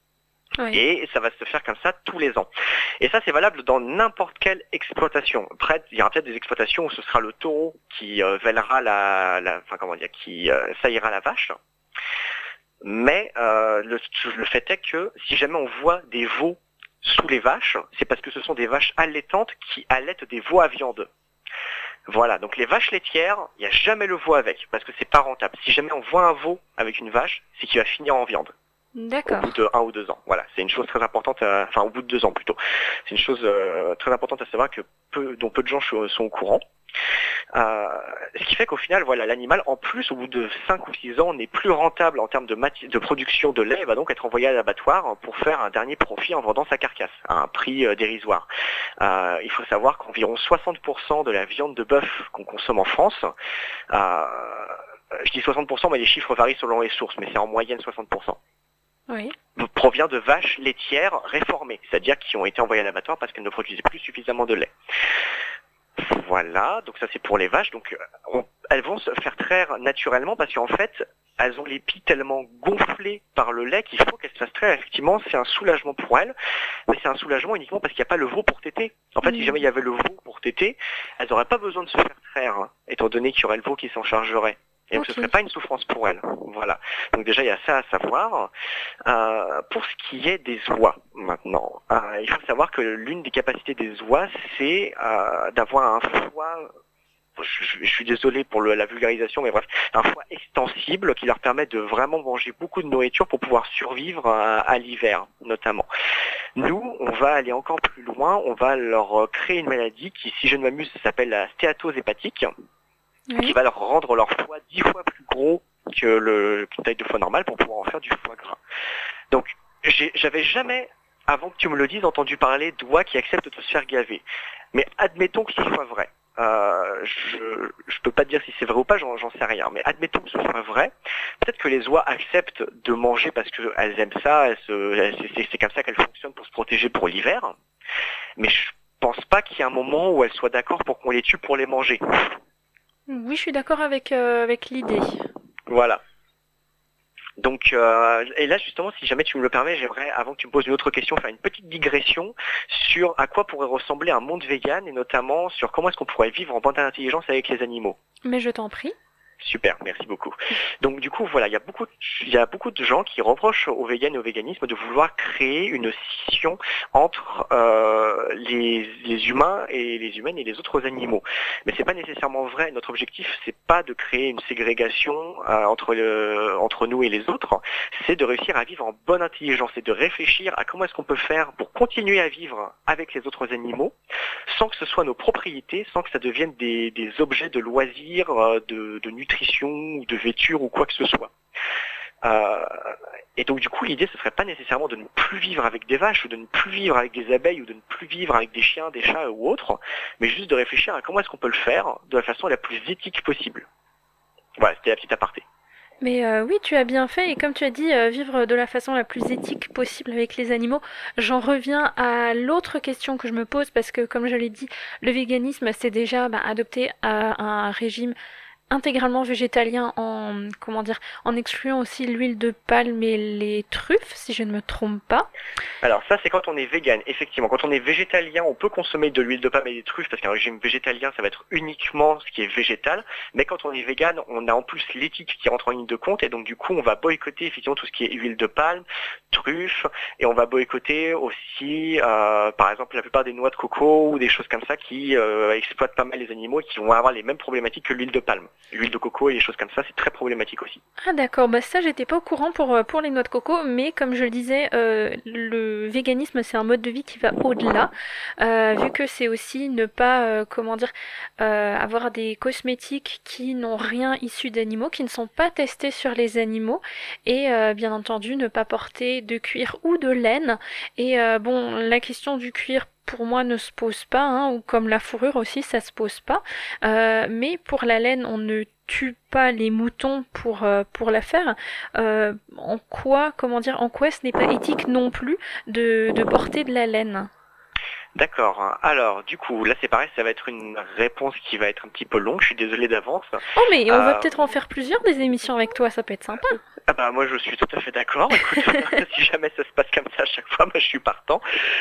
Oui. Et ça va se faire comme ça tous les ans. Et ça, c'est valable dans n'importe quelle exploitation. Après, il y aura peut-être des exploitations où ce sera le taureau qui euh, vêlera la, la, enfin comment dire, qui euh, saillira la vache. Mais euh, le, le fait est que si jamais on voit des veaux sous les vaches, c'est parce que ce sont des vaches allaitantes qui allaitent des veaux à viande. Voilà, donc les vaches laitières, il n'y a jamais le veau avec, parce que c'est pas rentable. Si jamais on voit un veau avec une vache, c'est qu'il va finir en viande. D'accord. Au bout de un ou deux ans. Voilà, c'est une chose très importante, à, enfin au bout de deux ans plutôt. C'est une chose euh, très importante à savoir que peu, dont peu de gens sont au courant. Euh, ce qui fait qu'au final, voilà, l'animal, en plus, au bout de cinq ou six ans, n'est plus rentable en termes de, mati- de production de lait, et va donc être envoyé à l'abattoir pour faire un dernier profit en vendant sa carcasse à un prix euh, dérisoire. Euh, il faut savoir qu'environ soixante pour cent de la viande de bœuf qu'on consomme en France, euh, je dis soixante pour cent, mais les chiffres varient selon les sources, mais c'est en moyenne soixante pour cent. Oui. provient de vaches laitières réformées, c'est-à-dire qui ont été envoyées à l'abattoir parce qu'elles ne produisaient plus suffisamment de lait. Voilà, donc ça c'est pour les vaches. Donc on, elles vont se faire traire naturellement parce qu'en fait, elles ont les pieds tellement gonflées par le lait qu'il faut qu'elles se fassent traire. Effectivement, c'est un soulagement pour elles, mais c'est un soulagement uniquement parce qu'il n'y a pas le veau pour téter. En fait, mmh. si jamais il y avait le veau pour téter, elles n'auraient pas besoin de se faire traire, hein, étant donné qu'il y aurait le veau qui s'en chargerait. Et donc okay. ce serait pas une souffrance pour elles. Voilà. Donc déjà il y a ça à savoir. Euh, pour ce qui est des oies maintenant, euh, il faut savoir que l'une des capacités des oies, c'est euh, d'avoir un foie. Je, je suis désolé pour le, la vulgarisation, mais bref, un foie extensible qui leur permet de vraiment manger beaucoup de nourriture pour pouvoir survivre à, à l'hiver, notamment. Nous, on va aller encore plus loin. On va leur créer une maladie qui, si je ne m'amuse, s'appelle la stéatose hépatique. Oui. Qui va leur rendre leur foie dix fois plus gros que le qu'une taille de foie normale pour pouvoir en faire du foie gras. Donc, j'ai, j'avais jamais, avant que tu me le dises, entendu parler d'oies qui acceptent de se faire gaver. Mais admettons que ce soit vrai. Euh, je je peux pas te dire si c'est vrai ou pas, j'en, j'en sais rien. Mais admettons que ce soit vrai. Peut-être que les oies acceptent de manger parce qu'elles aiment ça, elles se, elles, c'est, c'est comme ça qu'elles fonctionnent pour se protéger pour l'hiver. Mais je pense pas qu'il y ait un moment où elles soient d'accord pour qu'on les tue pour les manger. Oui, je suis d'accord avec euh, avec l'idée. Voilà. Donc, euh, et là justement, si jamais tu me le permets, j'aimerais, avant que tu me poses une autre question, faire une petite digression sur à quoi pourrait ressembler un monde vegan et notamment sur comment est-ce qu'on pourrait vivre en bonne intelligence avec les animaux. Mais je t'en prie. Super, merci beaucoup. Donc du coup, voilà, il y a beaucoup, de, il y a beaucoup de gens qui reprochent aux véganes et au véganisme de vouloir créer une scission entre euh, les, les humains et les humaines et les autres animaux. Mais c'est pas nécessairement vrai. Notre objectif, c'est pas de créer une ségrégation euh, entre le, entre nous et les autres. C'est de réussir à vivre en bonne intelligence et de réfléchir à comment est-ce qu'on peut faire pour continuer à vivre avec les autres animaux, sans que ce soit nos propriétés, sans que ça devienne des, des objets de loisirs, de, de nutrition ou de vêture ou quoi que ce soit. Euh, et donc du coup l'idée ce serait pas nécessairement de ne plus vivre avec des vaches ou de ne plus vivre avec des abeilles ou de ne plus vivre avec des chiens, des chats ou autres, mais juste de réfléchir à comment est-ce qu'on peut le faire de la façon la plus éthique possible. Voilà, c'était la petite aparté. Mais euh, oui, tu as bien fait, et comme tu as dit, euh, vivre de la façon la plus éthique possible avec les animaux, j'en reviens à l'autre question que je me pose, parce que comme je l'ai dit, le véganisme c'est déjà bah, adopter à un régime intégralement végétalien en comment dire en excluant aussi l'huile de palme et les truffes, si je ne me trompe pas. Alors ça c'est quand on est vegan, effectivement. Quand on est végétalien, on peut consommer de l'huile de palme et des truffes parce qu'un régime végétalien ça va être uniquement ce qui est végétal, mais quand on est vegan, on a en plus l'éthique qui rentre en ligne de compte et donc du coup on va boycotter effectivement tout ce qui est huile de palme, truffes, et on va boycotter aussi euh, par exemple la plupart des noix de coco ou des choses comme ça qui euh, exploitent pas mal les animaux et qui vont avoir les mêmes problématiques que l'huile de palme. L'huile de coco et les choses comme ça, c'est très problématique aussi. Ah d'accord, bah ça j'étais pas au courant pour, pour les noix de coco, mais comme je le disais, euh, le véganisme c'est un mode de vie qui va au-delà, euh, vu que c'est aussi ne pas, euh, comment dire, euh, avoir des cosmétiques qui n'ont rien issu d'animaux, qui ne sont pas testés sur les animaux, et euh, bien entendu ne pas porter de cuir ou de laine, et euh, bon, la question du cuir pour moi ne se pose pas, hein, ou comme la fourrure aussi ça se pose pas, euh, mais pour la laine on ne tue pas les moutons pour euh, pour la faire. Euh, en quoi, comment dire, en quoi ce n'est pas éthique non plus de de porter de la laine? D'accord. Alors, du coup, là c'est pareil, ça va être une réponse qui va être un petit peu longue, je suis désolé d'avance. Oh mais on euh... va peut-être en faire plusieurs des émissions avec toi, ça peut être sympa. Ah bah moi je suis tout à fait d'accord, écoute, si jamais ça se passe comme ça à chaque fois, moi je suis partant.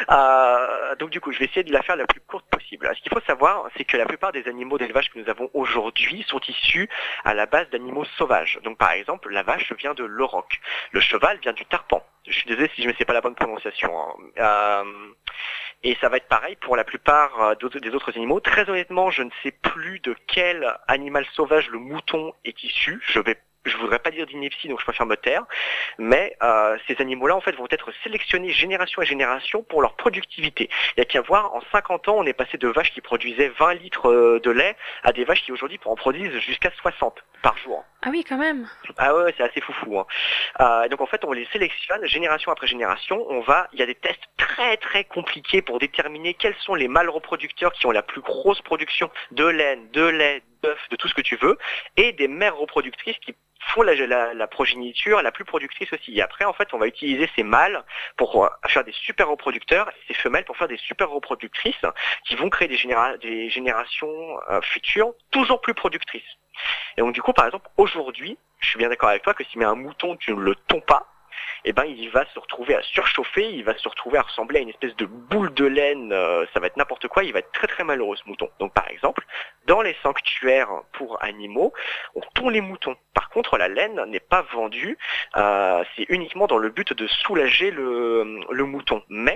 Euh, donc du coup, je vais essayer de la faire la plus courte possible. Ce qu'il faut savoir, c'est que la plupart des animaux d'élevage que nous avons aujourd'hui sont issus à la base d'animaux sauvages. Donc par exemple, la vache vient de l'auroch, le cheval vient du tarpan. Je suis désolé si je ne sais pas la bonne prononciation. Hein. Euh, Et ça va être pareil pour la plupart des autres animaux. Très honnêtement, je ne sais plus de quel animal sauvage le mouton est issu. Je vais Je voudrais pas dire d'ineptie, donc je préfère me taire, mais euh, ces animaux-là en fait vont être sélectionnés génération à génération pour leur productivité. Il y a qu'à voir, en cinquante ans, on est passé de vaches qui produisaient vingt litres de lait à des vaches qui aujourd'hui en produisent jusqu'à soixante par jour. Ah oui, quand même. Ah ouais, c'est assez foufou. Hein. Euh, donc en fait, on les sélectionne génération après génération. On va, il y a des tests très très compliqués pour déterminer quels sont les mâles reproducteurs qui ont la plus grosse production de laine, de lait, d'œufs, de tout ce que tu veux, et des mères reproductrices qui font la, la, la progéniture la plus productrice aussi. Et après, en fait, on va utiliser ces mâles pour faire des super reproducteurs et ces femelles pour faire des super reproductrices qui vont créer des, généra des générations euh, futures toujours plus productrices. Et donc du coup, par exemple, aujourd'hui, je suis bien d'accord avec toi que si tu mets un mouton, tu ne le tonds pas, eh ben il va se retrouver à surchauffer, il va se retrouver à ressembler à une espèce de boule de laine, euh, ça va être n'importe quoi, il va être très très malheureux ce mouton. Donc par exemple, dans les sanctuaires pour animaux, on tond les moutons. Par contre, la laine n'est pas vendue, euh, c'est uniquement dans le but de soulager le, le mouton. Mais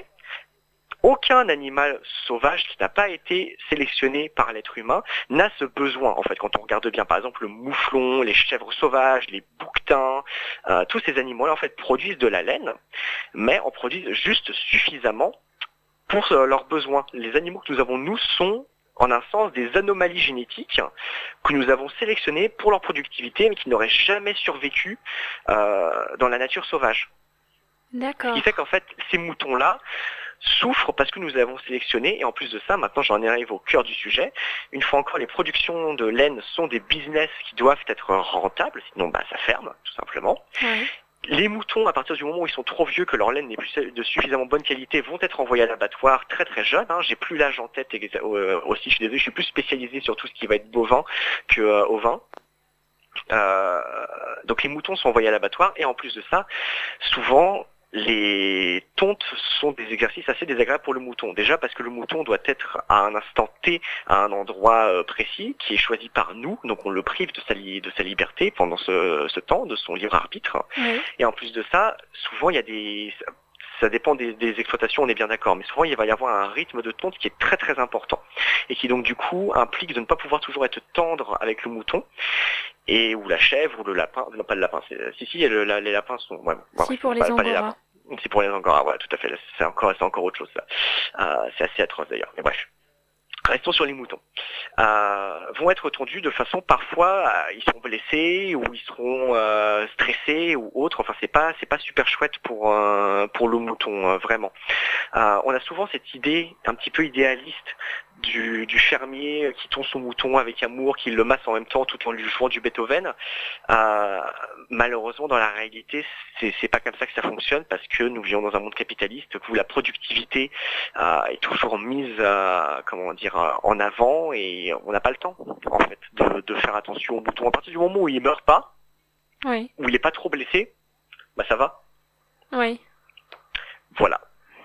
aucun animal sauvage qui n'a pas été sélectionné par l'être humain n'a ce besoin. En fait, quand on regarde bien, par exemple, le mouflon, les chèvres sauvages, les bouquetins, euh, tous ces animaux-là, en fait, produisent de la laine, mais en produisent juste suffisamment pour euh, leurs besoins. Les animaux que nous avons, nous, sont, en un sens, des anomalies génétiques que nous avons sélectionnées pour leur productivité, mais qui n'auraient jamais survécu euh, dans la nature sauvage. D'accord. Ce qui fait qu'en fait, ces moutons-là souffrent parce que nous les avons sélectionnés, et en plus de ça, maintenant j'en arrive au cœur du sujet, une fois encore, les productions de laine sont des business qui doivent être rentables, sinon bah, ça ferme, tout simplement. Oui. Les moutons, à partir du moment où ils sont trop vieux, que leur laine n'est plus de suffisamment bonne qualité, vont être envoyés à l'abattoir très très jeunes. Hein. J'ai plus l'âge en tête euh, aussi, je suis désolé, je suis plus spécialisé sur tout ce qui va être bovin que euh, ovin. Euh, donc les moutons sont envoyés à l'abattoir, et en plus de ça, souvent, les tontes sont des exercices assez désagréables pour le mouton. Déjà parce que le mouton doit être à un instant T, à un endroit euh, précis, qui est choisi par nous, donc on le prive de sa, li de sa liberté pendant ce, ce temps, de son libre arbitre. Oui. Et en plus de ça, souvent il y a des... Ça dépend des, des exploitations, on est bien d'accord, mais souvent il va y avoir un rythme de tonte qui est très très important, et qui donc du coup implique de ne pas pouvoir toujours être tendre avec le mouton, et ou la chèvre, ou le lapin, non pas le lapin, si si, le, la, les lapins sont... Ouais, Si, ouais, pour les pas, pas les angoras. lapins. C'est pour les angoras, voilà, tout à fait, c'est encore, c'est encore autre chose ça. Euh, c'est assez atroce d'ailleurs, mais bref. Restons sur les moutons. Euh, vont être tondus de façon parfois euh, ils sont blessés ou ils seront euh, stressés ou autre. Enfin c'est pas c'est pas super chouette pour euh, pour le mouton euh, vraiment. Euh, on a souvent cette idée un petit peu idéaliste du, du fermier qui tond son mouton avec amour, qui le masse en même temps tout en lui jouant du Beethoven. Euh, malheureusement dans la réalité c'est c'est pas comme ça que ça fonctionne, parce que nous vivons dans un monde capitaliste où la productivité euh, est toujours mise euh, comment dire en avant, et on n'a pas le temps en fait de, de faire attention au mouton. À partir du moment où il meurt pas, Oui. où il est pas trop blessé, bah ça va. Oui. Voilà.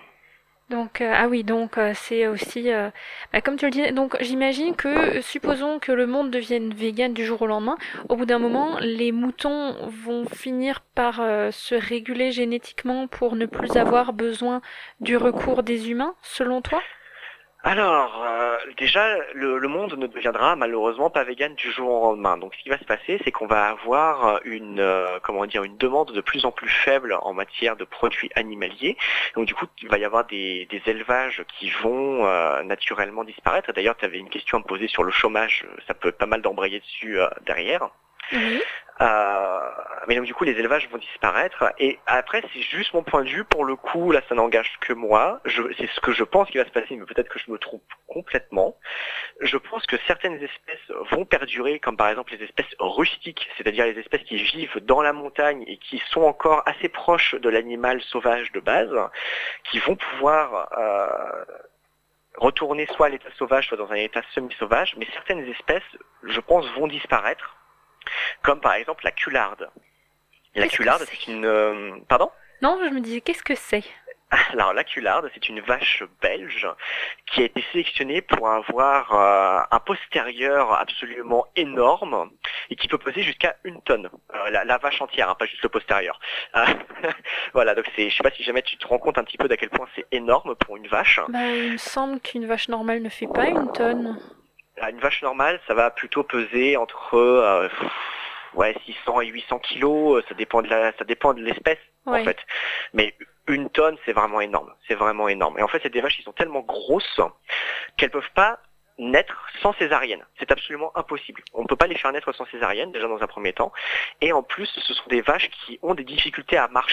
Donc euh, ah oui, donc euh, c'est aussi euh, bah, comme tu le disais, donc j'imagine que euh, supposons que le monde devienne vegan du jour au lendemain, au bout d'un moment les moutons vont finir par euh, se réguler génétiquement pour ne plus avoir besoin du recours des humains, selon toi? Alors, euh, déjà, le, le monde ne deviendra malheureusement pas vegan du jour au lendemain. Donc, ce qui va se passer, c'est qu'on va avoir une, euh, comment dire, une demande de plus en plus faible en matière de produits animaliers. Donc, du coup, il va y avoir des, des élevages qui vont euh, naturellement disparaître. D'ailleurs, tu avais une question à me poser sur le chômage. Ça peut être pas mal d'embrayer dessus euh, derrière. Oui. Euh, mais donc du coup les élevages vont disparaître, et après c'est juste mon point de vue, pour le coup là ça n'engage que moi, c'est ce que je pense qui va se passer, mais peut-être que je me trompe complètement. Je pense que certaines espèces vont perdurer, comme par exemple les espèces rustiques, c'est-à-dire les espèces qui vivent dans la montagne et qui sont encore assez proches de l'animal sauvage de base, qui vont pouvoir euh, retourner soit à l'état sauvage, soit dans un état semi-sauvage, mais certaines espèces, je pense, vont disparaître. Comme par exemple la cularde. Et la cularde, c'est une... Euh, pardon ? Non, je me disais, qu'est-ce que c'est ? Alors la cularde, c'est une vache belge qui a été sélectionnée pour avoir euh, un postérieur absolument énorme et qui peut peser jusqu'à une tonne. Euh, la, la vache entière, hein, pas juste le postérieur. Euh, voilà, donc c'est, je sais pas si jamais tu te rends compte un petit peu d'à quel point c'est énorme pour une vache. Bah, il me semble qu'une vache normale ne fait pas une tonne. Une vache normale, ça va plutôt peser entre euh, ouais, six cents et huit cents kilos, ça dépend de la, ça dépend de l'espèce, ouais. En fait. Mais une tonne, c'est vraiment énorme, c'est vraiment énorme. Et en fait, c'est des vaches qui sont tellement grosses qu'elles peuvent pas naître sans césarienne. C'est absolument impossible. On ne peut pas les faire naître sans césarienne, déjà dans un premier temps. Et en plus, ce sont des vaches qui ont des difficultés à marcher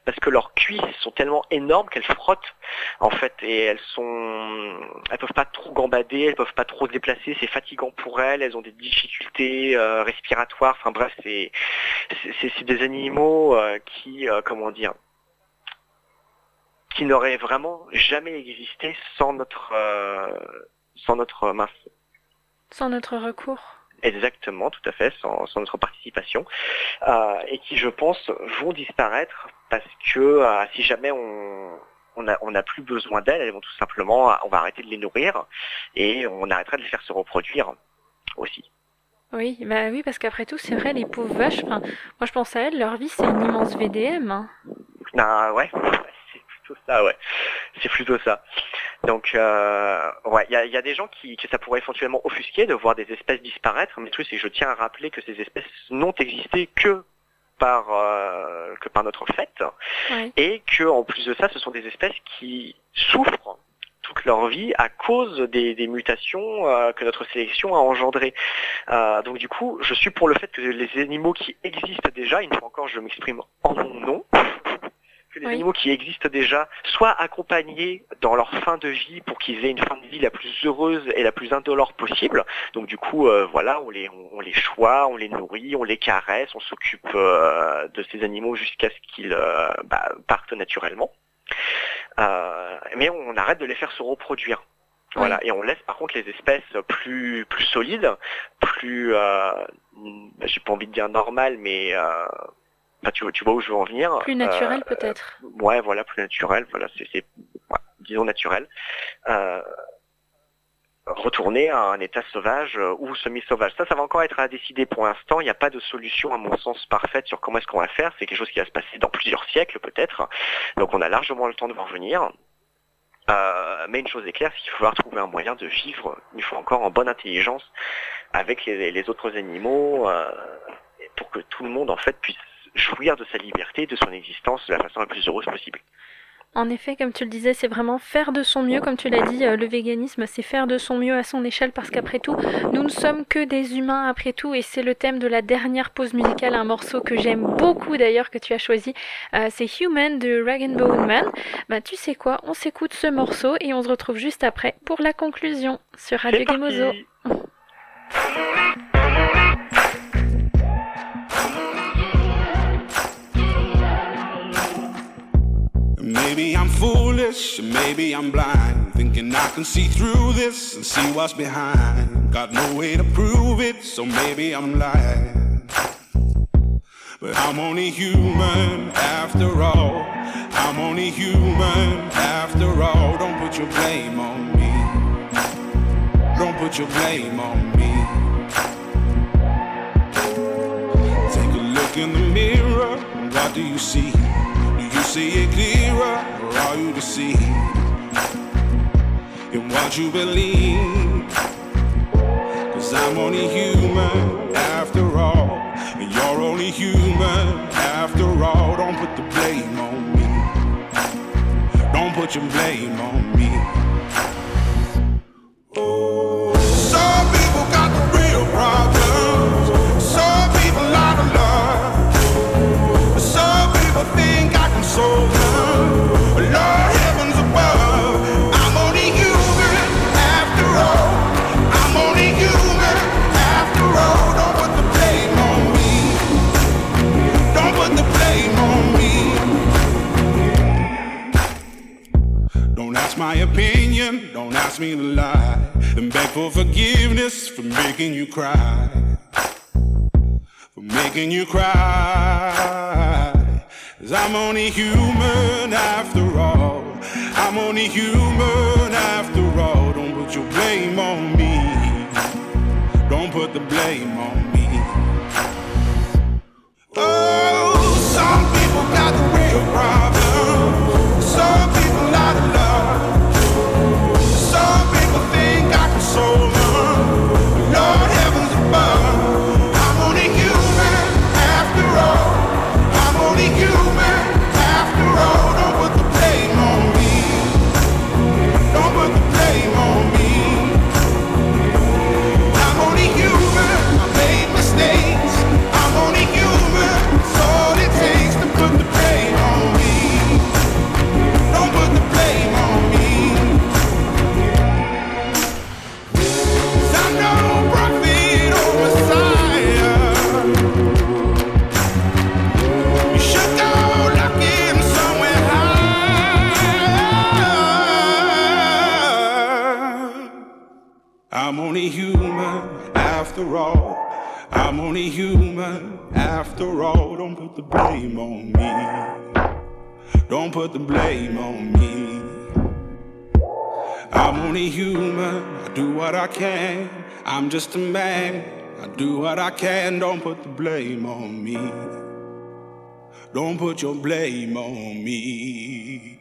parce que leurs cuisses sont tellement énormes qu'elles frottent en fait, et elles sont, elles peuvent pas trop gambader, elles peuvent pas trop se déplacer, c'est fatigant pour elles, elles ont des difficultés euh, respiratoires. Enfin bref, c'est c'est, c'est des animaux euh, qui, euh, comment dire, qui n'auraient vraiment jamais existé sans notre euh, sans notre mince. Sans notre recours. Exactement, tout à fait, sans, sans notre participation, euh, et qui, je pense, vont disparaître parce que euh, si jamais on on a on n'a plus besoin d'elles, elles vont tout simplement, on va arrêter de les nourrir et on arrêtera de les faire se reproduire aussi. Oui, bah oui, parce qu'après tout, c'est vrai, les pauvres vaches, enfin, moi je pense à elles, leur vie c'est une immense V D M. Hein. Ah ouais, c'est plutôt ça, ouais, c'est plutôt ça. Donc, euh, ouais, il y a, y a des gens qui, que ça pourrait éventuellement offusquer de voir des espèces disparaître, mais le truc c'est que je tiens à rappeler que ces espèces n'ont existé que par euh, que par notre fait, Ouais. et que en plus de ça, ce sont des espèces qui souffrent toute leur vie à cause des, des mutations euh, que notre sélection a engendrées. Euh, donc du coup, je suis pour le fait que les animaux qui existent déjà, une fois encore, je m'exprime en mon nom, que les Oui. animaux qui existent déjà soient accompagnés dans leur fin de vie pour qu'ils aient une fin de vie la plus heureuse et la plus indolore possible. Donc du coup, euh, voilà, on les, on, on les choisit, on les nourrit, on les caresse, on s'occupe euh, de ces animaux jusqu'à ce qu'ils euh, bah, partent naturellement. Euh, mais on arrête de les faire se reproduire. Voilà, Oui. et on laisse par contre les espèces plus plus solides, plus, euh, j'ai pas envie de dire normales, mais euh, Enfin, tu, tu vois où je veux en venir. Plus naturel euh, peut-être. Ouais, voilà, plus naturel. Voilà, c'est, c'est ouais, disons naturel. Euh, retourner à un état sauvage euh, ou semi-sauvage. Ça, ça va encore être à décider pour l'instant. Il n'y a pas de solution, à mon sens, parfaite sur comment est-ce qu'on va faire. C'est quelque chose qui va se passer dans plusieurs siècles, peut-être. Donc, on a largement le temps de voir venir. Euh, mais une chose est claire, c'est qu'il va falloir trouver un moyen de vivre, une fois encore, en bonne intelligence avec les, les autres animaux, euh, pour que tout le monde, en fait, puisse jouir de sa liberté, de son existence de la façon la plus heureuse possible. En effet, comme tu le disais, c'est vraiment faire de son mieux, comme tu l'as dit, euh, le véganisme, c'est faire de son mieux à son échelle, parce qu'après tout, nous ne sommes que des humains après tout, et c'est le thème de la dernière pause musicale, un morceau que j'aime beaucoup d'ailleurs, que tu as choisi, euh, c'est Human de Rag and Bone Man. Bah tu sais quoi, on s'écoute ce morceau, et on se retrouve juste après pour la conclusion sur Radio C'est parti. Gemozo. Maybe I'm foolish, maybe I'm blind, thinking I can see through this and see what's behind. Got no way to prove it, so maybe I'm lying. But I'm only human after all. I'm only human after all. Don't put your blame on me. Don't put your blame on me. Take a look in the mirror, what do you see? Do you see it clearer, or are you deceived in what you believe? Cause I'm only human after all, and you're only human after all. Don't put the blame on me. Don't put your blame on me. Oh, some people got the real problems. Some people out of love. Some people think I can solve them. Lord heavens above, I'm only human after all. I'm only human after all. Don't put the blame on me. Don't put the blame on me. Don't ask my opinion, don't ask me to lie, and beg for forgiveness for making you cry, for making you cry. Cause I'm only human after all. I'm only human after all. Don't put your blame on me. Don't put the blame on me. Oh, some people got the real problem. Some people out of love. Some people think I can solve them. Lord heavens above, I'm only human after all. I'm only human after all. Don't put the blame on me. Don't put the blame on me. I'm only human. I made after all. I'm only human after all. Don't put the blame on me. Don't put the blame on me. I'm only human, I do what I can. I'm just a man, I do what I can. Don't put the blame on me. Don't put your blame on me.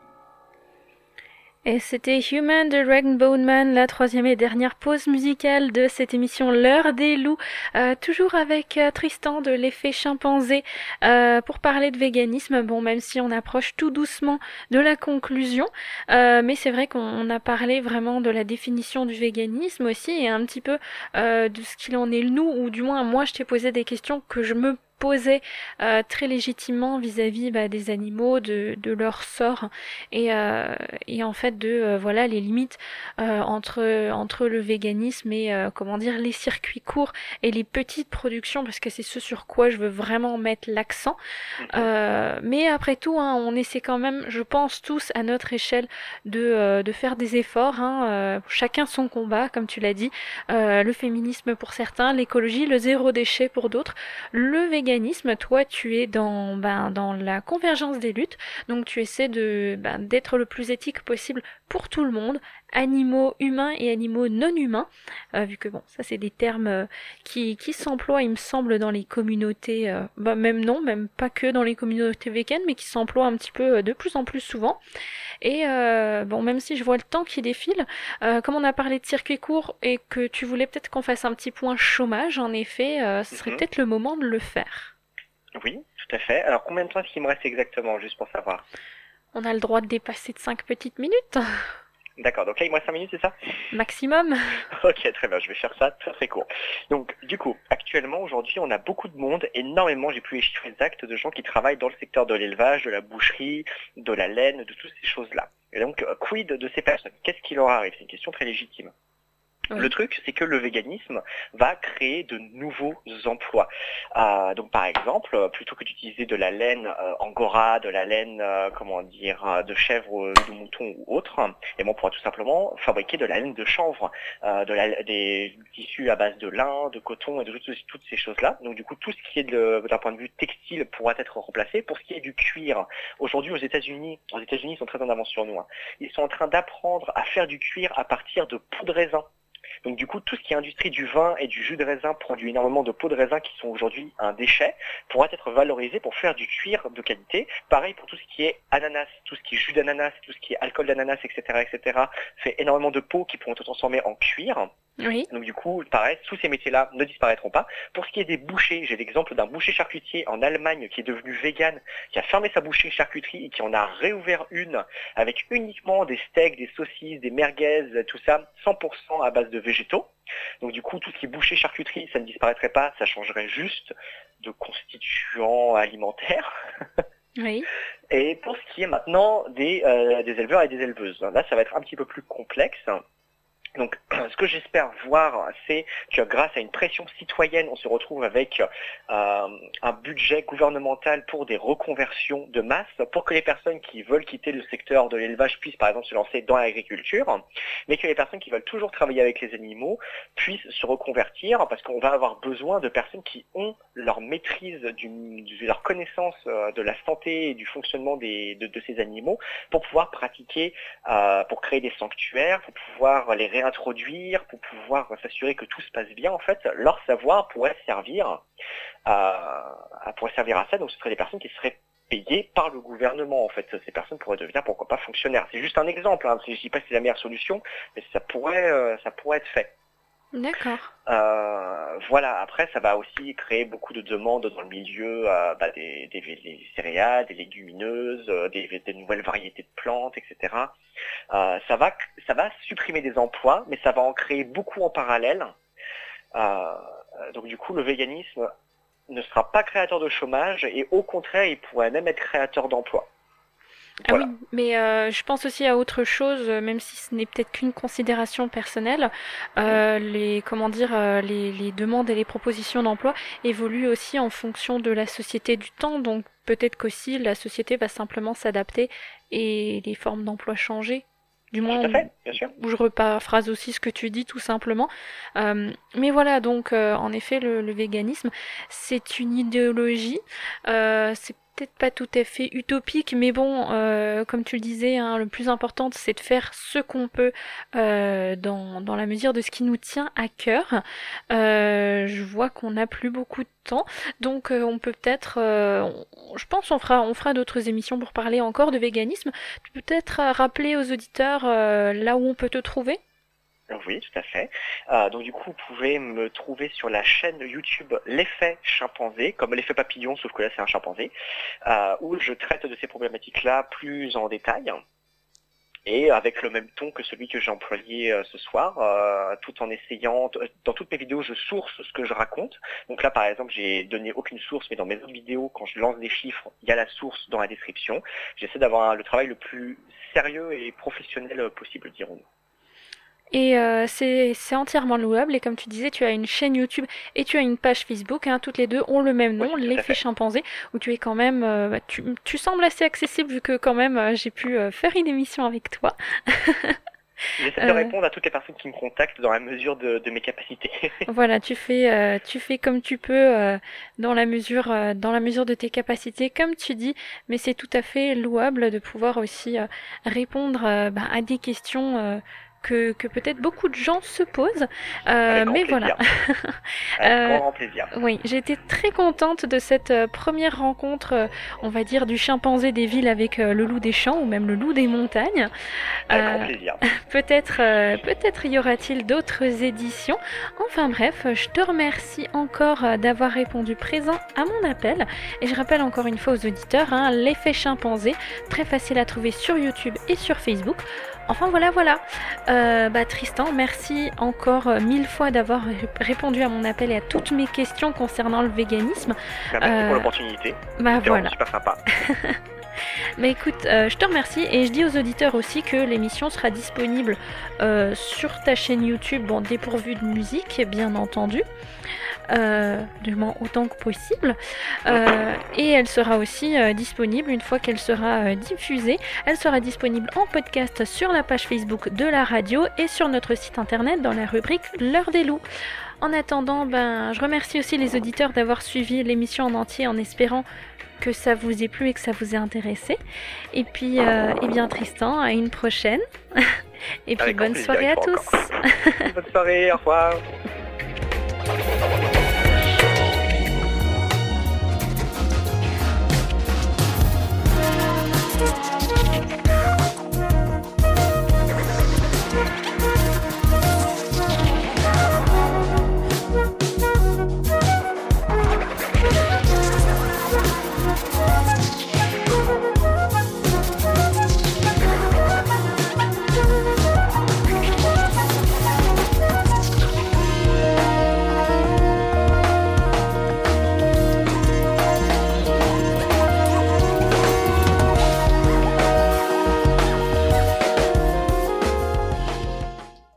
Et c'était Human de Rainbow Man, la troisième et dernière pause musicale de cette émission L'heure des loups, euh, toujours avec euh, Tristan de l'effet chimpanzé euh, pour parler de véganisme. Bon, même si on approche tout doucement de la conclusion, euh, mais c'est vrai qu'on a parlé vraiment de la définition du véganisme aussi et un petit peu euh, de ce qu'il en est nous, ou du moins moi je t'ai posé des questions que je me posait euh, très légitimement vis-à-vis bah, des animaux, de, de leur sort et, euh, et en fait de euh, voilà les limites euh, entre entre le véganisme et euh, comment dire les circuits courts et les petites productions, parce que c'est ce sur quoi je veux vraiment mettre l'accent. Euh, mais après tout, hein, on essaie quand même, je pense tous à notre échelle de euh, de faire des efforts. Hein, euh, chacun son combat, comme tu l'as dit. Euh, le féminisme pour certains, l'écologie, le zéro déchet pour d'autres, le véganisme. Toi, tu es dans, ben, dans la convergence des luttes, donc tu essaies de, ben, d'être le plus éthique possible pour tout le monde, animaux humains et animaux non humains, euh, vu que bon, ça c'est des termes euh, qui, qui s'emploient, il me semble, dans les communautés, euh, bah, même non, même pas que dans les communautés véganes, mais qui s'emploient un petit peu euh, de plus en plus souvent. Et euh, bon, même si je vois le temps qui défile, euh, comme on a parlé de circuit court et que tu voulais peut-être qu'on fasse un petit point chômage, en effet, euh, ce serait mm-hmm. peut-être le moment de le faire. Oui, tout à fait. Alors combien de temps est-ce qu'il me reste exactement, juste pour savoir? On a le droit de dépasser de cinq petites minutes. D'accord, donc là il me reste cinq minutes, c'est ça? Maximum. Ok, très bien, je vais faire ça très très court. Donc du coup, actuellement, aujourd'hui, on a beaucoup de monde, énormément, j'ai plus les chiffres exacts, de gens qui travaillent dans le secteur de l'élevage, de la boucherie, de la laine, de toutes ces choses-là. Et donc, quid de ces personnes? Qu'est-ce qui leur arrive? C'est une question très légitime. Oui. Le truc, c'est que le véganisme va créer de nouveaux emplois. Euh, donc, par exemple, plutôt que d'utiliser de la laine euh, angora, de la laine, euh, comment dire, euh, de chèvre, de mouton ou autre, et bon, on pourra tout simplement fabriquer de la laine de chanvre, euh, de la, des tissus à base de lin, de coton et de toutes, toutes ces choses-là. Donc, du coup, tout ce qui est de, d'un point de vue textile pourra être remplacé. Pour ce qui est du cuir, aujourd'hui, aux États-Unis, aux États-Unis, ils sont très en avance sur nous. Hein. Ils sont en train d'apprendre à faire du cuir à partir de peau de raisin. Donc du coup, tout ce qui est industrie du vin et du jus de raisin produit énormément de peaux de raisin qui sont aujourd'hui un déchet, pourra être valorisé pour faire du cuir de qualité. Pareil pour tout ce qui est ananas, tout ce qui est jus d'ananas, tout ce qui est alcool d'ananas, et cetera, et cetera, fait énormément de peaux qui pourront être transformées en cuir. Oui. Donc du coup, pareil, tous ces métiers-là ne disparaîtront pas. Pour ce qui est des bouchers, j'ai l'exemple d'un boucher charcutier en Allemagne qui est devenu vegan, qui a fermé sa boucherie charcuterie et qui en a réouvert une avec uniquement des steaks, des saucisses, des merguez, tout ça, cent pour cent à base de végétaux. Donc du coup, tout ce qui est boucher charcuterie, ça ne disparaîtrait pas, ça changerait juste de constituants alimentaires. Oui. Et pour ce qui est maintenant des, euh, des éleveurs et des éleveuses, là ça va être un petit peu plus complexe. Donc, ce que j'espère voir, c'est que grâce à une pression citoyenne, on se retrouve avec euh, un budget gouvernemental pour des reconversions de masse, pour que les personnes qui veulent quitter le secteur de l'élevage puissent, par exemple, se lancer dans l'agriculture, mais que les personnes qui veulent toujours travailler avec les animaux puissent se reconvertir, parce qu'on va avoir besoin de personnes qui ont leur maîtrise, du, de leur connaissance euh, de la santé et du fonctionnement des, de, de ces animaux, pour pouvoir pratiquer, euh, pour créer des sanctuaires, pour pouvoir les réintroduire, introduire pour pouvoir s'assurer que tout se passe bien. En fait, leur savoir pourrait servir à, pourrait servir à ça. Donc, ce seraient des personnes qui seraient payées par le gouvernement. En fait, ces personnes pourraient devenir, pourquoi pas, fonctionnaires. C'est juste un exemple. Hein. Je ne dis pas que c'est la meilleure solution, mais ça pourrait, euh, ça pourrait être fait. D'accord. Euh, voilà, après ça va aussi créer beaucoup de demandes dans le milieu euh, bah, des, des, des céréales, des légumineuses, euh, des, des nouvelles variétés de plantes, et cetera. Euh, ça va, ça va supprimer des emplois, mais ça va en créer beaucoup en parallèle. Euh, donc du coup, le véganisme ne sera pas créateur de chômage et au contraire, il pourrait même être créateur d'emplois. Voilà. Ah oui, mais euh, je pense aussi à autre chose, même si ce n'est peut-être qu'une considération personnelle. Euh, les comment dire, euh, les, les demandes et les propositions d'emploi évoluent aussi en fonction de la société du temps. Donc peut-être qu'aussi la société va simplement s'adapter et les formes d'emploi changer. Du moins, Tout à fait, bien sûr. où je reparaphrase aussi ce que tu dis tout simplement. Euh, mais voilà, donc euh, en effet, le, le véganisme, c'est une idéologie. Euh, c'est peut-être pas tout à fait utopique, mais bon, euh, comme tu le disais, hein, le plus important, c'est de faire ce qu'on peut euh, dans, dans la mesure de ce qui nous tient à cœur. Euh, je vois qu'on n'a plus beaucoup de temps, donc euh, on peut peut-être, euh, on- je pense, on fera, on fera d'autres émissions pour parler encore de véganisme. Tu peux peut-être euh, rappeler aux auditeurs euh, là où on peut te trouver? Oui, tout à fait. Euh, donc du coup, vous pouvez me trouver sur la chaîne YouTube L'Effet Chimpanzé, comme l'effet papillon, sauf que là c'est un chimpanzé, euh, où je traite de ces problématiques-là plus en détail, et avec le même ton que celui que j'ai employé euh, ce soir, euh, tout en essayant, dans toutes mes vidéos, je source ce que je raconte. Donc là, par exemple, j'ai donné aucune source, mais dans mes autres vidéos, quand je lance des chiffres, il y a la source dans la description. J'essaie d'avoir le travail le plus sérieux et professionnel possible, dirons-nous. Et euh, c'est c'est entièrement louable. Et comme tu disais, tu as une chaîne YouTube et tu as une page Facebook. Hein, toutes les deux ont le même nom, Oui, tout à l'effet fait. chimpanzé, où tu es quand même, euh, bah, tu, tu sembles assez accessible vu que quand même euh, j'ai pu euh, faire une émission avec toi. J'essaie de Euh, répondre à toutes les personnes qui me contactent dans la mesure de, de mes capacités. Voilà, tu fais, euh, tu fais comme tu peux euh, dans la mesure, euh, dans la mesure de tes capacités, comme tu dis. Mais c'est tout à fait louable de pouvoir aussi euh, répondre euh, bah, à des questions. Euh, que, que peut-être beaucoup de gens se posent. Euh, Avec grand mais plaisir. voilà. Avec Euh, grand, grand plaisir. Oui, j'ai été très contente de cette euh, première rencontre, euh, on va dire, du chimpanzé des villes avec euh, le loup des champs ou même le loup des montagnes. Avec Euh, grand plaisir. peut-être, euh, peut-être y aura-t-il d'autres éditions. Enfin bref, je te remercie encore euh, d'avoir répondu présent à mon appel. Et je rappelle encore une fois aux auditeurs, hein, l'effet chimpanzé, très facile à trouver sur YouTube et sur Facebook. Enfin voilà, voilà. Euh, bah, Tristan, merci encore euh, mille fois d'avoir ré- répondu à mon appel et à toutes mes questions concernant le véganisme. Bah, merci euh, pour l'opportunité. Bah C'était voilà. vraiment super sympa. Mais écoute, euh, je te remercie et je dis aux auditeurs aussi que l'émission sera disponible euh, sur ta chaîne YouTube, bon, dépourvue de musique, bien entendu. Euh, du moins autant que possible. Euh, et elle sera aussi euh, disponible une fois qu'elle sera euh, diffusée. Elle sera disponible en podcast sur la page Facebook de la radio et sur notre site internet dans la rubrique L'heure des loups. En attendant, ben, je remercie aussi les auditeurs d'avoir suivi l'émission en entier en espérant que ça vous ait plu et que ça vous ait intéressé. Et puis, euh, eh bien Tristan, à une prochaine. Et puis Avec grand bonne plaisir, soirée à une fois tous. encore. Bonne soirée, au revoir.